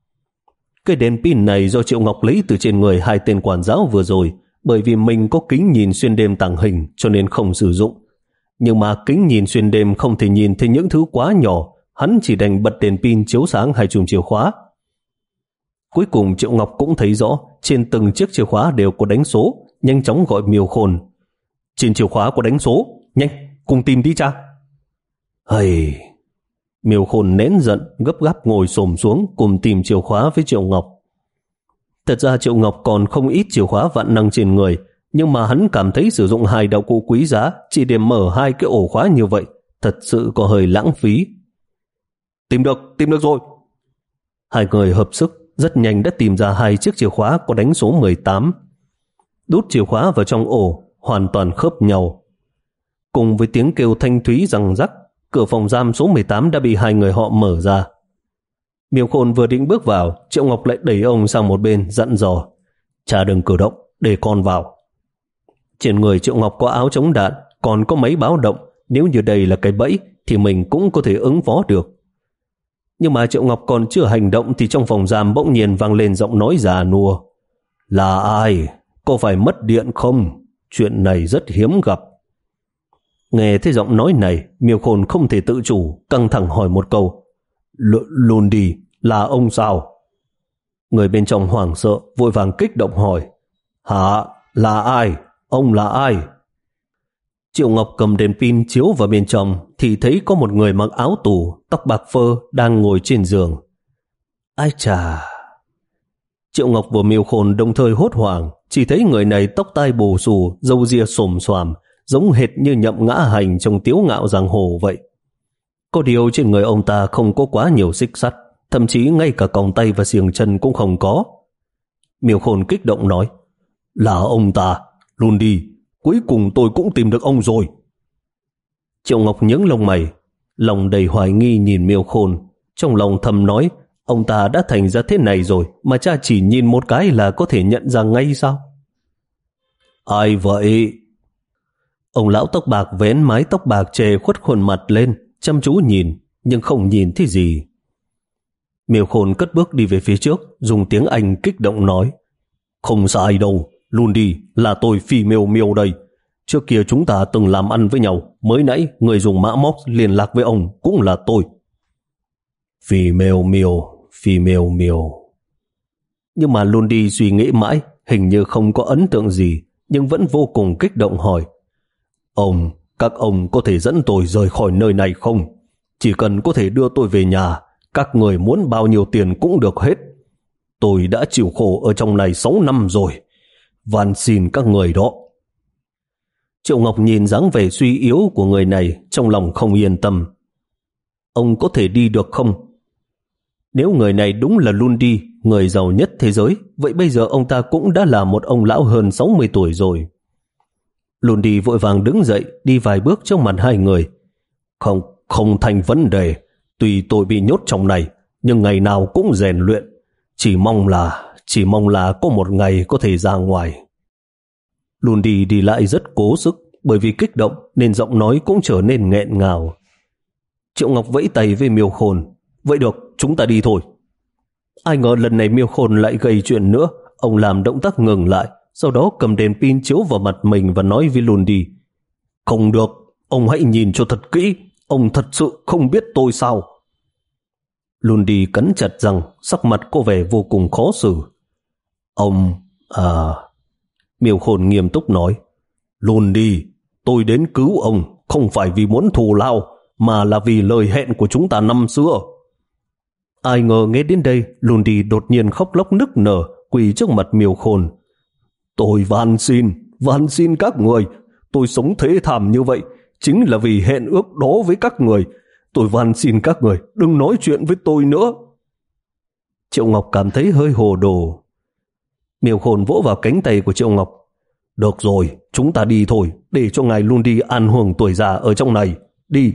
Cây đèn pin này do Triệu Ngọc lấy từ trên người hai tên quản giáo vừa rồi, bởi vì mình có kính nhìn xuyên đêm tàng hình cho nên không sử dụng. Nhưng mà kính nhìn xuyên đêm không thể nhìn thấy những thứ quá nhỏ, hắn chỉ đành bật đèn pin chiếu sáng hai chùm chìa khóa. Cuối cùng Triệu Ngọc cũng thấy rõ trên từng chiếc chìa khóa đều có đánh số, nhanh chóng gọi Miêu Khôn: Trên chìa khóa có đánh số, nhanh, cùng tìm đi cha. Hây... Miêu Khôn nén giận, gấp gáp ngồi xổm xuống cùng tìm chìa khóa với Triệu Ngọc. Thật ra Triệu Ngọc còn không ít chìa khóa vạn năng trên người, nhưng mà hắn cảm thấy sử dụng hai đạo cụ quý giá chỉ để mở hai cái ổ khóa như vậy thật sự có hơi lãng phí. Tìm được, tìm được rồi. Hai người hợp sức rất nhanh đã tìm ra hai chiếc chìa khóa có đánh số mười tám. Đút chìa khóa vào trong ổ, hoàn toàn khớp nhau. Cùng với tiếng kêu thanh thúy răng rắc, cửa phòng giam số mười tám đã bị hai người họ mở ra. Miêu Khôn vừa định bước vào, Triệu Ngọc lại đẩy ông sang một bên, dặn dò: Cha đừng cử động, để con vào. Trên người Triệu Ngọc có áo chống đạn, còn có máy báo động, nếu như đây là cái bẫy thì mình cũng có thể ứng phó được. Nhưng mà Triệu Ngọc còn chưa hành động thì trong phòng giam bỗng nhiên vang lên giọng nói già nua: Là ai? Có phải mất điện không? Chuyện này rất hiếm gặp. Nghe thấy giọng nói này, Miêu Khôn không thể tự chủ, căng thẳng hỏi một câu: Luôn đi, là ông sao? Người bên trong hoảng sợ, vội vàng kích động hỏi: Hả? Là ai? Ông là ai? Triệu Ngọc cầm đèn pin chiếu vào bên trong thì thấy có một người mặc áo tù, tóc bạc phơ đang ngồi trên giường. Ai chà! Triệu Ngọc và Miêu Khôn đồng thời hốt hoảng, chỉ thấy người này tóc tai bù xù, râu ria xồm xoàm, giống hệt như Nhậm Ngã Hành trong Tiếu Ngạo Giang Hồ vậy. Có điều trên người ông ta không có quá nhiều xích sắt, thậm chí ngay cả còng tay và xiềng chân cũng không có. Miêu Khôn kích động nói: Là ông ta, luôn đi, cuối cùng tôi cũng tìm được ông rồi. Triệu Ngọc nhướng lông mày, lòng đầy hoài nghi nhìn Miêu Khôn, trong lòng thầm nói: ông ta đã thành ra thế này rồi mà cha chỉ nhìn một cái là có thể nhận ra ngay sao? Ai vậy? Ông lão tóc bạc vén mái tóc bạc che khuất khuôn mặt lên, chăm chú nhìn, nhưng không nhìn thấy gì. Miêu Khôn cất bước đi về phía trước, dùng tiếng Anh kích động nói: Không sai đâu, luôn đi, là tôi Phi Miêu Miêu đây. Trước kia chúng ta từng làm ăn với nhau, mới nãy người dùng mã móc liên lạc với ông cũng là tôi. Phi Miêu Miêu, Phi Miêu Miêu. Nhưng mà luôn đi suy nghĩ mãi, hình như không có ấn tượng gì, nhưng vẫn vô cùng kích động hỏi: Ông, các ông có thể dẫn tôi rời khỏi nơi này không? Chỉ cần có thể đưa tôi về nhà, các người muốn bao nhiêu tiền cũng được hết. tôi đã chịu khổ ở trong này sáu năm rồi. Van xin các người đó. Triệu Ngọc nhìn dáng vẻ suy yếu của người này, trong lòng không yên tâm. Ông có thể đi được không? Nếu người này đúng là Lundi, người giàu nhất thế giới, vậy bây giờ ông ta cũng đã là một ông lão hơn sáu mươi tuổi rồi. Lundi vội vàng đứng dậy, đi vài bước trong mặt hai người. Không, không thành vấn đề. Tuy tôi bị nhốt trong này, nhưng ngày nào cũng rèn luyện. Chỉ mong là, chỉ mong là có một ngày có thể ra ngoài. Lundi đi lại rất cố sức, bởi vì kích động nên giọng nói cũng trở nên nghẹn ngào. Triệu Ngọc vẫy tay với Miêu Khôn. Vậy được, chúng ta đi thôi. Ai ngờ lần này Miêu Khôn lại gây chuyện nữa. Ông làm động tác ngừng lại, sau đó cầm đèn pin chiếu vào mặt mình và nói với Lundi. Không được, ông hãy nhìn cho thật kỹ. Ông thật sự không biết tôi sao? Lundi cắn chặt răng, sắc mặt có vẻ vô cùng khó xử. Ông... à... Miêu Khôn nghiêm túc nói. Lundi, tôi đến cứu ông không phải vì muốn thù lao, mà là vì lời hẹn của chúng ta năm xưa. Ai ngờ nghe đến đây, Lundi đột nhiên khóc lóc nức nở, quỳ trước mặt Miêu Khôn. Tôi van xin, van xin các người. Tôi sống thế thảm như vậy chính là vì hẹn ước đó với các người. Tôi van xin các người đừng nói chuyện với tôi nữa. Triệu Ngọc cảm thấy hơi hồ đồ. Miêu Khôn vỗ vào cánh tay của Triệu Ngọc. Được rồi, chúng ta đi thôi, để cho ngài Lundi an hưởng tuổi già ở trong này. Đi.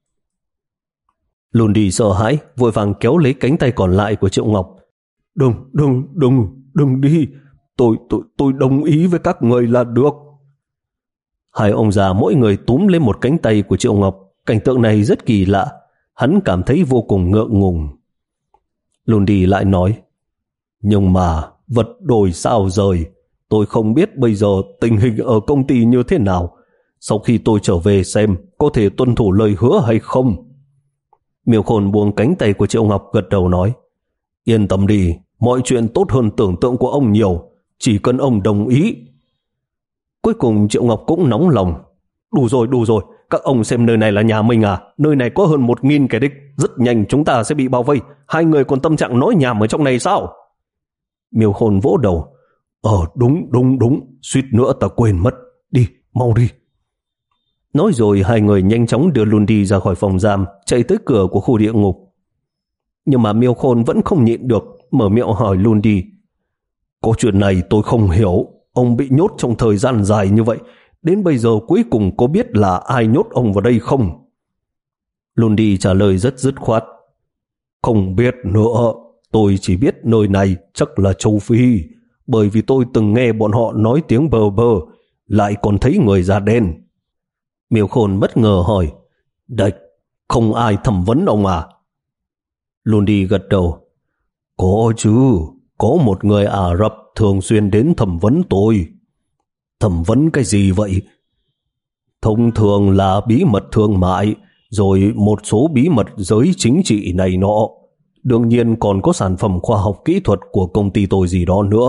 Lundi sợ hãi, vội vàng kéo lấy cánh tay còn lại của Triệu Ngọc. Đừng, đừng, đừng, đừng đi. Tôi, tôi, tôi đồng ý với các người là được. Hai ông già mỗi người túm lên một cánh tay của Triệu Ngọc. Cảnh tượng này rất kỳ lạ. Hắn cảm thấy vô cùng ngượng ngùng. Lundi lại nói. Nhưng mà vật đổi sao rời. Tôi không biết bây giờ tình hình ở công ty như thế nào. Sau khi tôi trở về xem có thể tuân thủ lời hứa hay không. Miêu Khôn buông cánh tay của Triệu Ngọc, gật đầu nói. Yên tâm đi, mọi chuyện tốt hơn tưởng tượng của ông nhiều. Chỉ cần ông đồng ý. Cuối cùng Triệu Ngọc cũng nóng lòng. Đủ rồi, đủ rồi. Các ông xem nơi này là nhà mình à? Nơi này có hơn một nghìn kẻ địch. Rất nhanh chúng ta sẽ bị bao vây. Hai người còn tâm trạng nói nhảm ở trong này sao? Miêu Khôn vỗ đầu. Ờ đúng, đúng, đúng. Suýt nữa ta quên mất. Đi, mau đi. Nói rồi hai người nhanh chóng đưa Lundi ra khỏi phòng giam, chạy tới cửa của khu địa ngục. Nhưng mà Miêu Khôn vẫn không nhịn được, mở miệng hỏi Lundi. Có chuyện này tôi không hiểu. Ông bị nhốt trong thời gian dài như vậy, đến bây giờ cuối cùng có biết là ai nhốt ông vào đây không? Lundi trả lời rất dứt khoát. Không biết nữa, tôi chỉ biết nơi này chắc là châu Phi, bởi vì tôi từng nghe bọn họ nói tiếng bờ bờ, lại còn thấy người da đen. Miêu Khôn bất ngờ hỏi. Đạch, không ai thẩm vấn ông à? Lundi gật đầu. Có chứ, có một người Ả Rập thường xuyên đến thẩm vấn tôi. Thẩm vấn cái gì vậy? Thông thường là bí mật thương mại, rồi một số bí mật giới chính trị này nọ. Đương nhiên còn có sản phẩm khoa học kỹ thuật của công ty tôi gì đó nữa.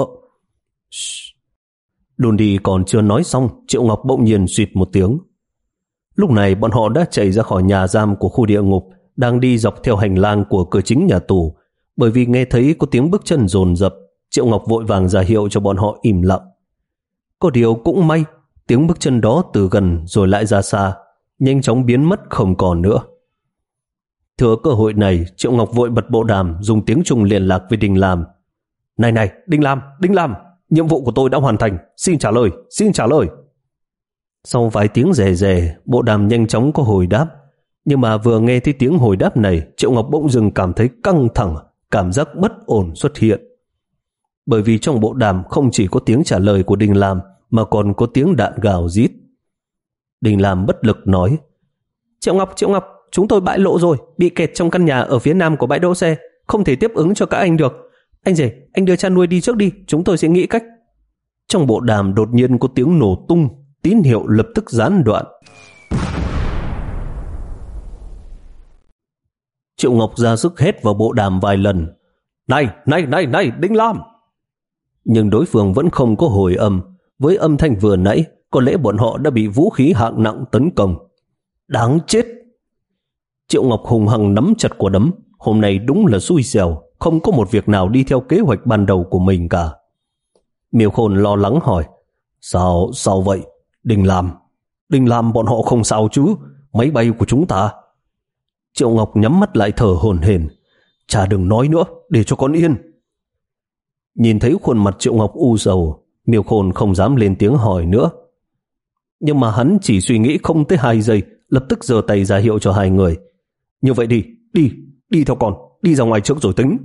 Lundi còn chưa nói xong, Triệu Ngọc bỗng nhiên suýt một tiếng. Lúc này bọn họ đã chạy ra khỏi nhà giam của khu địa ngục, đang đi dọc theo hành lang của cửa chính nhà tù. Bởi vì nghe thấy có tiếng bước chân dồn dập, Triệu Ngọc vội vàng ra hiệu cho bọn họ im lặng. Có điều cũng may, tiếng bước chân đó từ gần rồi lại ra xa, nhanh chóng biến mất không còn nữa. Thừa cơ hội này, Triệu Ngọc vội bật bộ đàm dùng tiếng Trung liên lạc với Đinh Lam. Này này, Đinh Lam, Đinh Lam, nhiệm vụ của tôi đã hoàn thành, xin trả lời, xin trả lời. Sau vài tiếng rè rè, bộ đàm nhanh chóng có hồi đáp. Nhưng mà vừa nghe thấy tiếng hồi đáp này, Triệu Ngọc bỗng dưng cảm thấy căng thẳng, cảm giác bất ổn xuất hiện. Bởi vì trong bộ đàm không chỉ có tiếng trả lời của Đinh Lam, mà còn có tiếng đạn gào rít. Đinh Lam bất lực nói. Triệu Ngọc, Triệu Ngọc, chúng tôi bại lộ rồi, bị kẹt trong căn nhà ở phía nam của bãi đỗ xe, không thể tiếp ứng cho các anh được. Anh rể, anh đưa chăn nuôi đi trước đi, chúng tôi sẽ nghĩ cách. Trong bộ đàm đột nhiên có tiếng nổ tung, tín hiệu lập tức gián đoạn. Triệu Ngọc ra sức hét vào bộ đàm vài lần. Này, này, này, này, Đinh Lam! Nhưng đối phương vẫn không có hồi âm. Với âm thanh vừa nãy, có lẽ bọn họ đã bị vũ khí hạng nặng tấn công. Đáng chết! Triệu Ngọc hùng hăng nắm chặt quả đấm. Hôm nay đúng là xui xẻo, không có một việc nào đi theo kế hoạch ban đầu của mình cả. Miêu Khôn lo lắng hỏi, Sao, sao vậy? Đình Lam, Đình Lam bọn họ không sao chứ? Máy bay của chúng ta? Triệu Ngọc nhắm mắt lại thở hổn hển. Cha đừng nói nữa, để cho con yên. Nhìn thấy khuôn mặt Triệu Ngọc u sầu, Miêu Khôn không dám lên tiếng hỏi nữa. Nhưng mà hắn chỉ suy nghĩ không tới hai giây, lập tức giơ tay ra hiệu cho hai người. Như vậy đi, đi, đi theo con, đi ra ngoài trước rồi tính.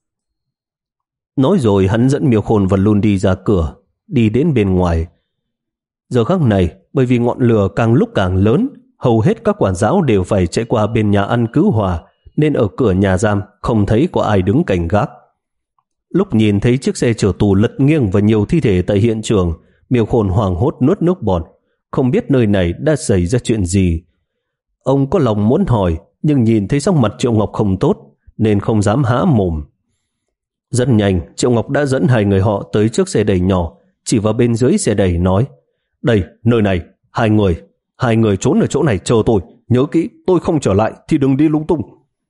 Nói rồi hắn dẫn Miêu Khôn và Lun đi ra cửa, đi đến bên ngoài. Giờ khắc này, bởi vì ngọn lửa càng lúc càng lớn, hầu hết các quản giáo đều phải chạy qua bên nhà ăn cứu hỏa, nên ở cửa nhà giam không thấy có ai đứng cảnh gác. Lúc nhìn thấy chiếc xe chở tù lật nghiêng và nhiều thi thể tại hiện trường, Miêu Khôn hoảng hốt nuốt nước bọt, không biết nơi này đã xảy ra chuyện gì. Ông có lòng muốn hỏi, nhưng nhìn thấy sắc mặt Triệu Ngọc không tốt, nên không dám há mồm. Rất nhanh, Triệu Ngọc đã dẫn hai người họ tới trước xe đẩy nhỏ, chỉ vào bên dưới xe đẩy nói, đây, nơi này, hai người, hai người trốn ở chỗ này chờ tôi, nhớ kỹ, tôi không trở lại thì đừng đi lung tung.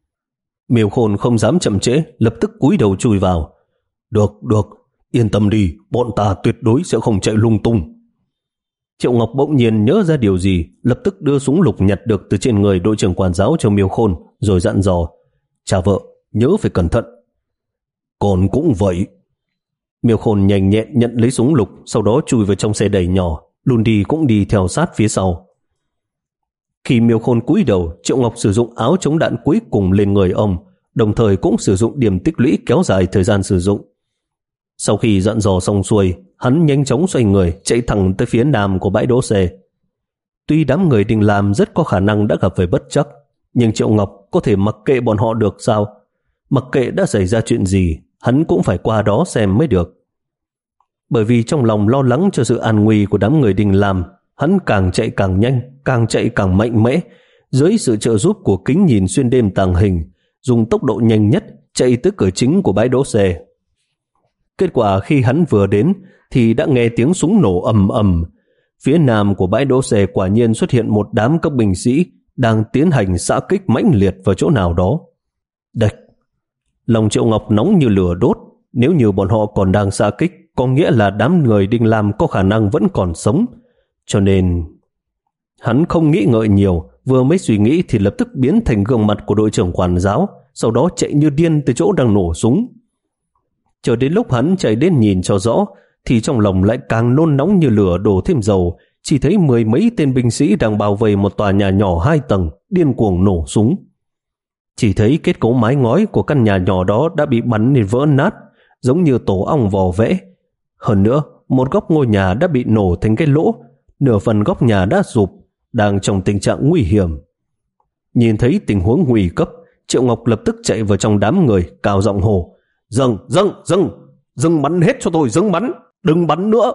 Miêu Khôn không dám chậm trễ, lập tức cúi đầu chui vào. Được, được, yên tâm đi, bọn ta tuyệt đối sẽ không chạy lung tung. Triệu Ngọc bỗng nhiên nhớ ra điều gì, lập tức đưa súng lục nhặt được từ trên người đội trưởng quản giáo cho Miêu Khôn, rồi dặn dò, cha vợ, nhớ phải cẩn thận. Con cũng vậy. Miêu Khôn nhanh nhẹn nhận lấy súng lục, sau đó chui vào trong xe đẩy nhỏ, Lundi cũng đi theo sát phía sau. Khi Miêu Khôn cúi đầu, Triệu Ngọc sử dụng áo chống đạn cuối cùng lên người ông, đồng thời cũng sử dụng điểm tích lũy kéo dài thời gian sử dụng. Sau khi dặn dò xong xuôi, hắn nhanh chóng xoay người chạy thẳng tới phía nam của bãi đỗ xe. Tuy đám người Đình Lam rất có khả năng đã gặp phải bất trắc, nhưng Triệu Ngọc có thể mặc kệ bọn họ được sao? Mặc kệ đã xảy ra chuyện gì, hắn cũng phải qua đó xem mới được. Bởi vì trong lòng lo lắng cho sự an nguy của đám người Đình Lam, hắn càng chạy càng nhanh, càng chạy càng mạnh mẽ. Dưới sự trợ giúp của kính nhìn xuyên đêm tàng hình, dùng tốc độ nhanh nhất chạy tới cửa chính của bãi đỗ xe. Kết quả khi hắn vừa đến thì đã nghe tiếng súng nổ ầm ầm. Phía nam của bãi đỗ xe quả nhiên xuất hiện một đám các binh sĩ đang tiến hành xạ kích mãnh liệt vào chỗ nào đó. Địch! Lòng Triệu Ngọc nóng như lửa đốt. Nếu như bọn họ còn đang xạ kích, có nghĩa là đám người Đinh Lam có khả năng vẫn còn sống. Cho nên hắn không nghĩ ngợi nhiều, vừa mới suy nghĩ thì lập tức biến thành gương mặt của đội trưởng quản giáo, sau đó chạy như điên tới chỗ đang nổ súng. Chờ đến lúc hắn chạy đến nhìn cho rõ, thì trong lòng lại càng nôn nóng như lửa đổ thêm dầu, chỉ thấy mười mấy tên binh sĩ đang bao vây một tòa nhà nhỏ hai tầng, điên cuồng nổ súng. Chỉ thấy kết cấu mái ngói của căn nhà nhỏ đó đã bị bắn nên vỡ nát, giống như tổ ong vò vẽ. Hơn nữa, một góc ngôi nhà đã bị nổ thành cái lỗ, nửa phần góc nhà đã sụp, đang trong tình trạng nguy hiểm. Nhìn thấy tình huống nguy cấp, Triệu Ngọc lập tức chạy vào trong đám người, cao giọng hô, dừng, dừng, dừng, dừng bắn hết cho tôi, dừng bắn, đừng bắn nữa.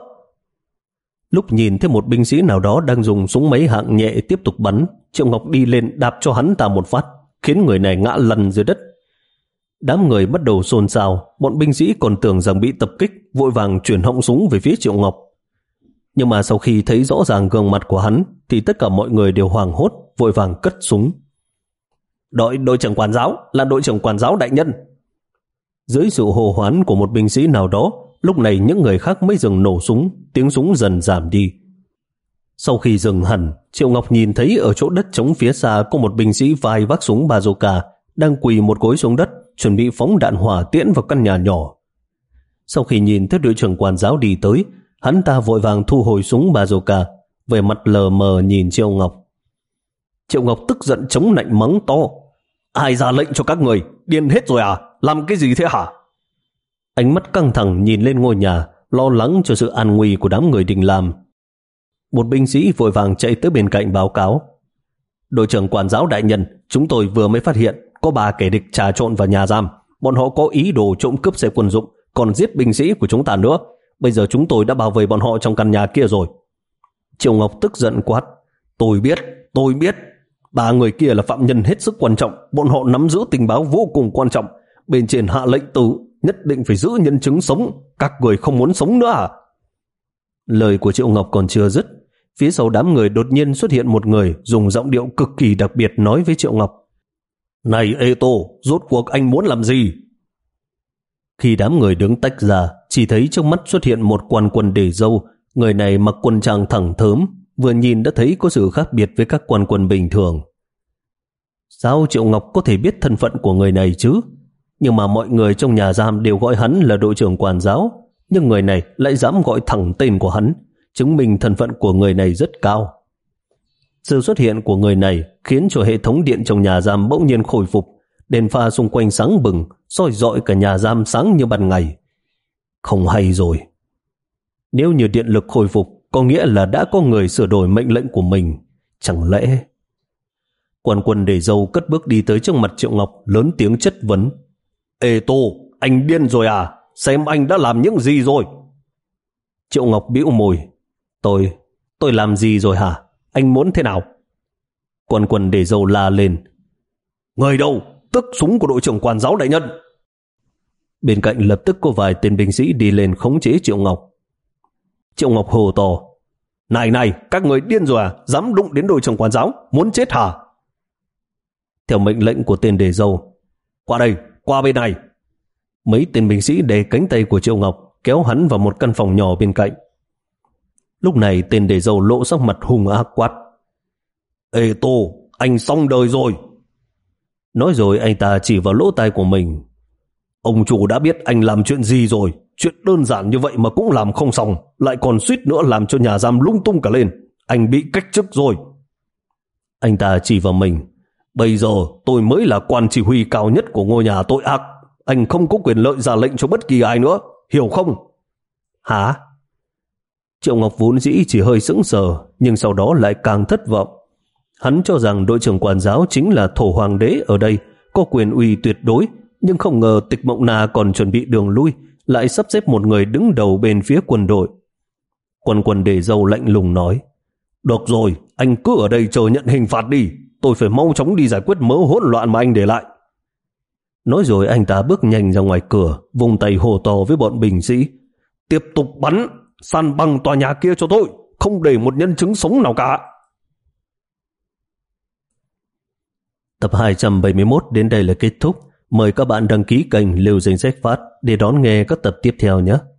Lúc nhìn thấy một binh sĩ nào đó đang dùng súng máy hạng nhẹ tiếp tục bắn, Triệu Ngọc đi lên đạp cho hắn ta một phát, khiến người này ngã lăn dưới đất. Đám người bắt đầu xôn xao, bọn binh sĩ còn tưởng rằng bị tập kích, vội vàng chuyển họng súng về phía Triệu Ngọc. Nhưng mà sau khi thấy rõ ràng gương mặt của hắn, thì tất cả mọi người đều hoảng hốt, vội vàng cất súng. Đội đội trưởng quản giáo, là đội trưởng quản giáo đại nhân. Dưới sự hô hoán của một binh sĩ nào đó, lúc này những người khác mới dừng nổ súng, tiếng súng dần giảm đi. Sau khi dừng hẳn, Triệu Ngọc nhìn thấy ở chỗ đất trống phía xa có một binh sĩ vai vác súng bazooka đang quỳ một gối xuống đất, chuẩn bị phóng đạn hỏa tiễn vào căn nhà nhỏ. Sau khi nhìn thấy đội trưởng quản giáo đi tới, hắn ta vội vàng thu hồi súng bazooka, về mặt lờ mờ nhìn Triệu Ngọc. Triệu Ngọc tức giận chống nạnh mắng to, ai ra lệnh cho các người, điên hết rồi à, làm cái gì thế hả? Ánh mắt căng thẳng nhìn lên ngôi nhà, lo lắng cho sự an nguy của đám người Đình Lam. Một binh sĩ vội vàng chạy tới bên cạnh báo cáo, đội trưởng quản giáo đại nhân, chúng tôi vừa mới phát hiện có ba kẻ địch trà trộn vào nhà giam, bọn họ có ý đồ trộm cướp xe quân dụng, còn giết binh sĩ của chúng ta nữa. Bây giờ chúng tôi đã bao vây bọn họ trong căn nhà kia rồi. Triệu Ngọc tức giận quát, tôi biết, tôi biết, ba người kia là phạm nhân hết sức quan trọng, bọn họ nắm giữ tình báo vô cùng quan trọng, bên trên hạ lệnh tử, nhất định phải giữ nhân chứng sống, các người không muốn sống nữa à? Lời của Triệu Ngọc còn chưa dứt, phía sau đám người đột nhiên xuất hiện một người dùng giọng điệu cực kỳ đặc biệt nói với Triệu Ngọc, này Ê Tô, rốt cuộc anh muốn làm gì? Khi đám người đứng tách ra, chỉ thấy trước mắt xuất hiện một quan quân để râu. Người này mặc quân trang thẳng thớm, vừa nhìn đã thấy có sự khác biệt với các quan quân bình thường. Sao Triệu Ngọc có thể biết thân phận của người này chứ? Nhưng mà mọi người trong nhà giam đều gọi hắn là đội trưởng quản giáo, nhưng người này lại dám gọi thẳng tên của hắn, chứng minh thân phận của người này rất cao. Sự xuất hiện của người này khiến cho hệ thống điện trong nhà giam bỗng nhiên khôi phục, đèn pha xung quanh sáng bừng, soi rọi cả nhà giam sáng như ban ngày. Không hay rồi. Nếu như điện lực khôi phục, có nghĩa là đã có người sửa đổi mệnh lệnh của mình. Chẳng lẽ... Quan quân để râu cất bước đi tới trước mặt Triệu Ngọc, lớn tiếng chất vấn. Ê Tô, anh điên rồi à? Xem anh đã làm những gì rồi? Triệu Ngọc bĩu môi. Tôi, tôi làm gì rồi hả? Anh muốn thế nào? Quan quân để râu la lên. Người đâu? Tức súng của đội trưởng quản giáo đại nhân. Bên cạnh lập tức có vài tên binh sĩ đi lên khống chế Triệu Ngọc. Triệu Ngọc hồ to. Này này, các người điên rồi à? Dám đụng đến đội trưởng quản giáo? Muốn chết hả? Theo mệnh lệnh của tên đề dâu. Qua đây, qua bên này. Mấy tên binh sĩ đè cánh tay của Triệu Ngọc, kéo hắn vào một căn phòng nhỏ bên cạnh. Lúc này tên đề dâu lộ sắc mặt hung ác quát. Ê Tô, anh xong đời rồi. Nói rồi anh ta chỉ vào lỗ tai của mình. Ông chủ đã biết anh làm chuyện gì rồi. Chuyện đơn giản như vậy mà cũng làm không xong, lại còn suýt nữa làm cho nhà giam lung tung cả lên. Anh bị cách chức rồi. Anh ta chỉ vào mình. Bây giờ tôi mới là quan chỉ huy cao nhất của ngôi nhà tội ác. Anh không có quyền lợi ra lệnh cho bất kỳ ai nữa, hiểu không? Hả? Triệu Ngọc vốn dĩ chỉ hơi sững sờ, nhưng sau đó lại càng thất vọng. Hắn cho rằng đội trưởng quản giáo chính là thổ hoàng đế ở đây, có quyền uy tuyệt đối, nhưng không ngờ Tịch Mộng Na còn chuẩn bị đường lui, lại sắp xếp một người đứng đầu bên phía quân đội. Quân quân để dâu lạnh lùng nói. Được rồi, anh cứ ở đây chờ nhận hình phạt đi. Tôi phải mau chóng đi giải quyết mớ hỗn loạn mà anh để lại. Nói rồi anh ta bước nhanh ra ngoài cửa, vùng tay hô to với bọn binh sĩ. Tiếp tục bắn, san bằng tòa nhà kia cho tôi, không để một nhân chứng sống nào cả. Tập hai trăm bảy mươi mốt đến đây là kết thúc. Mời các bạn đăng ký kênh Liêu Danh Sách Phát để đón nghe các tập tiếp theo nhé.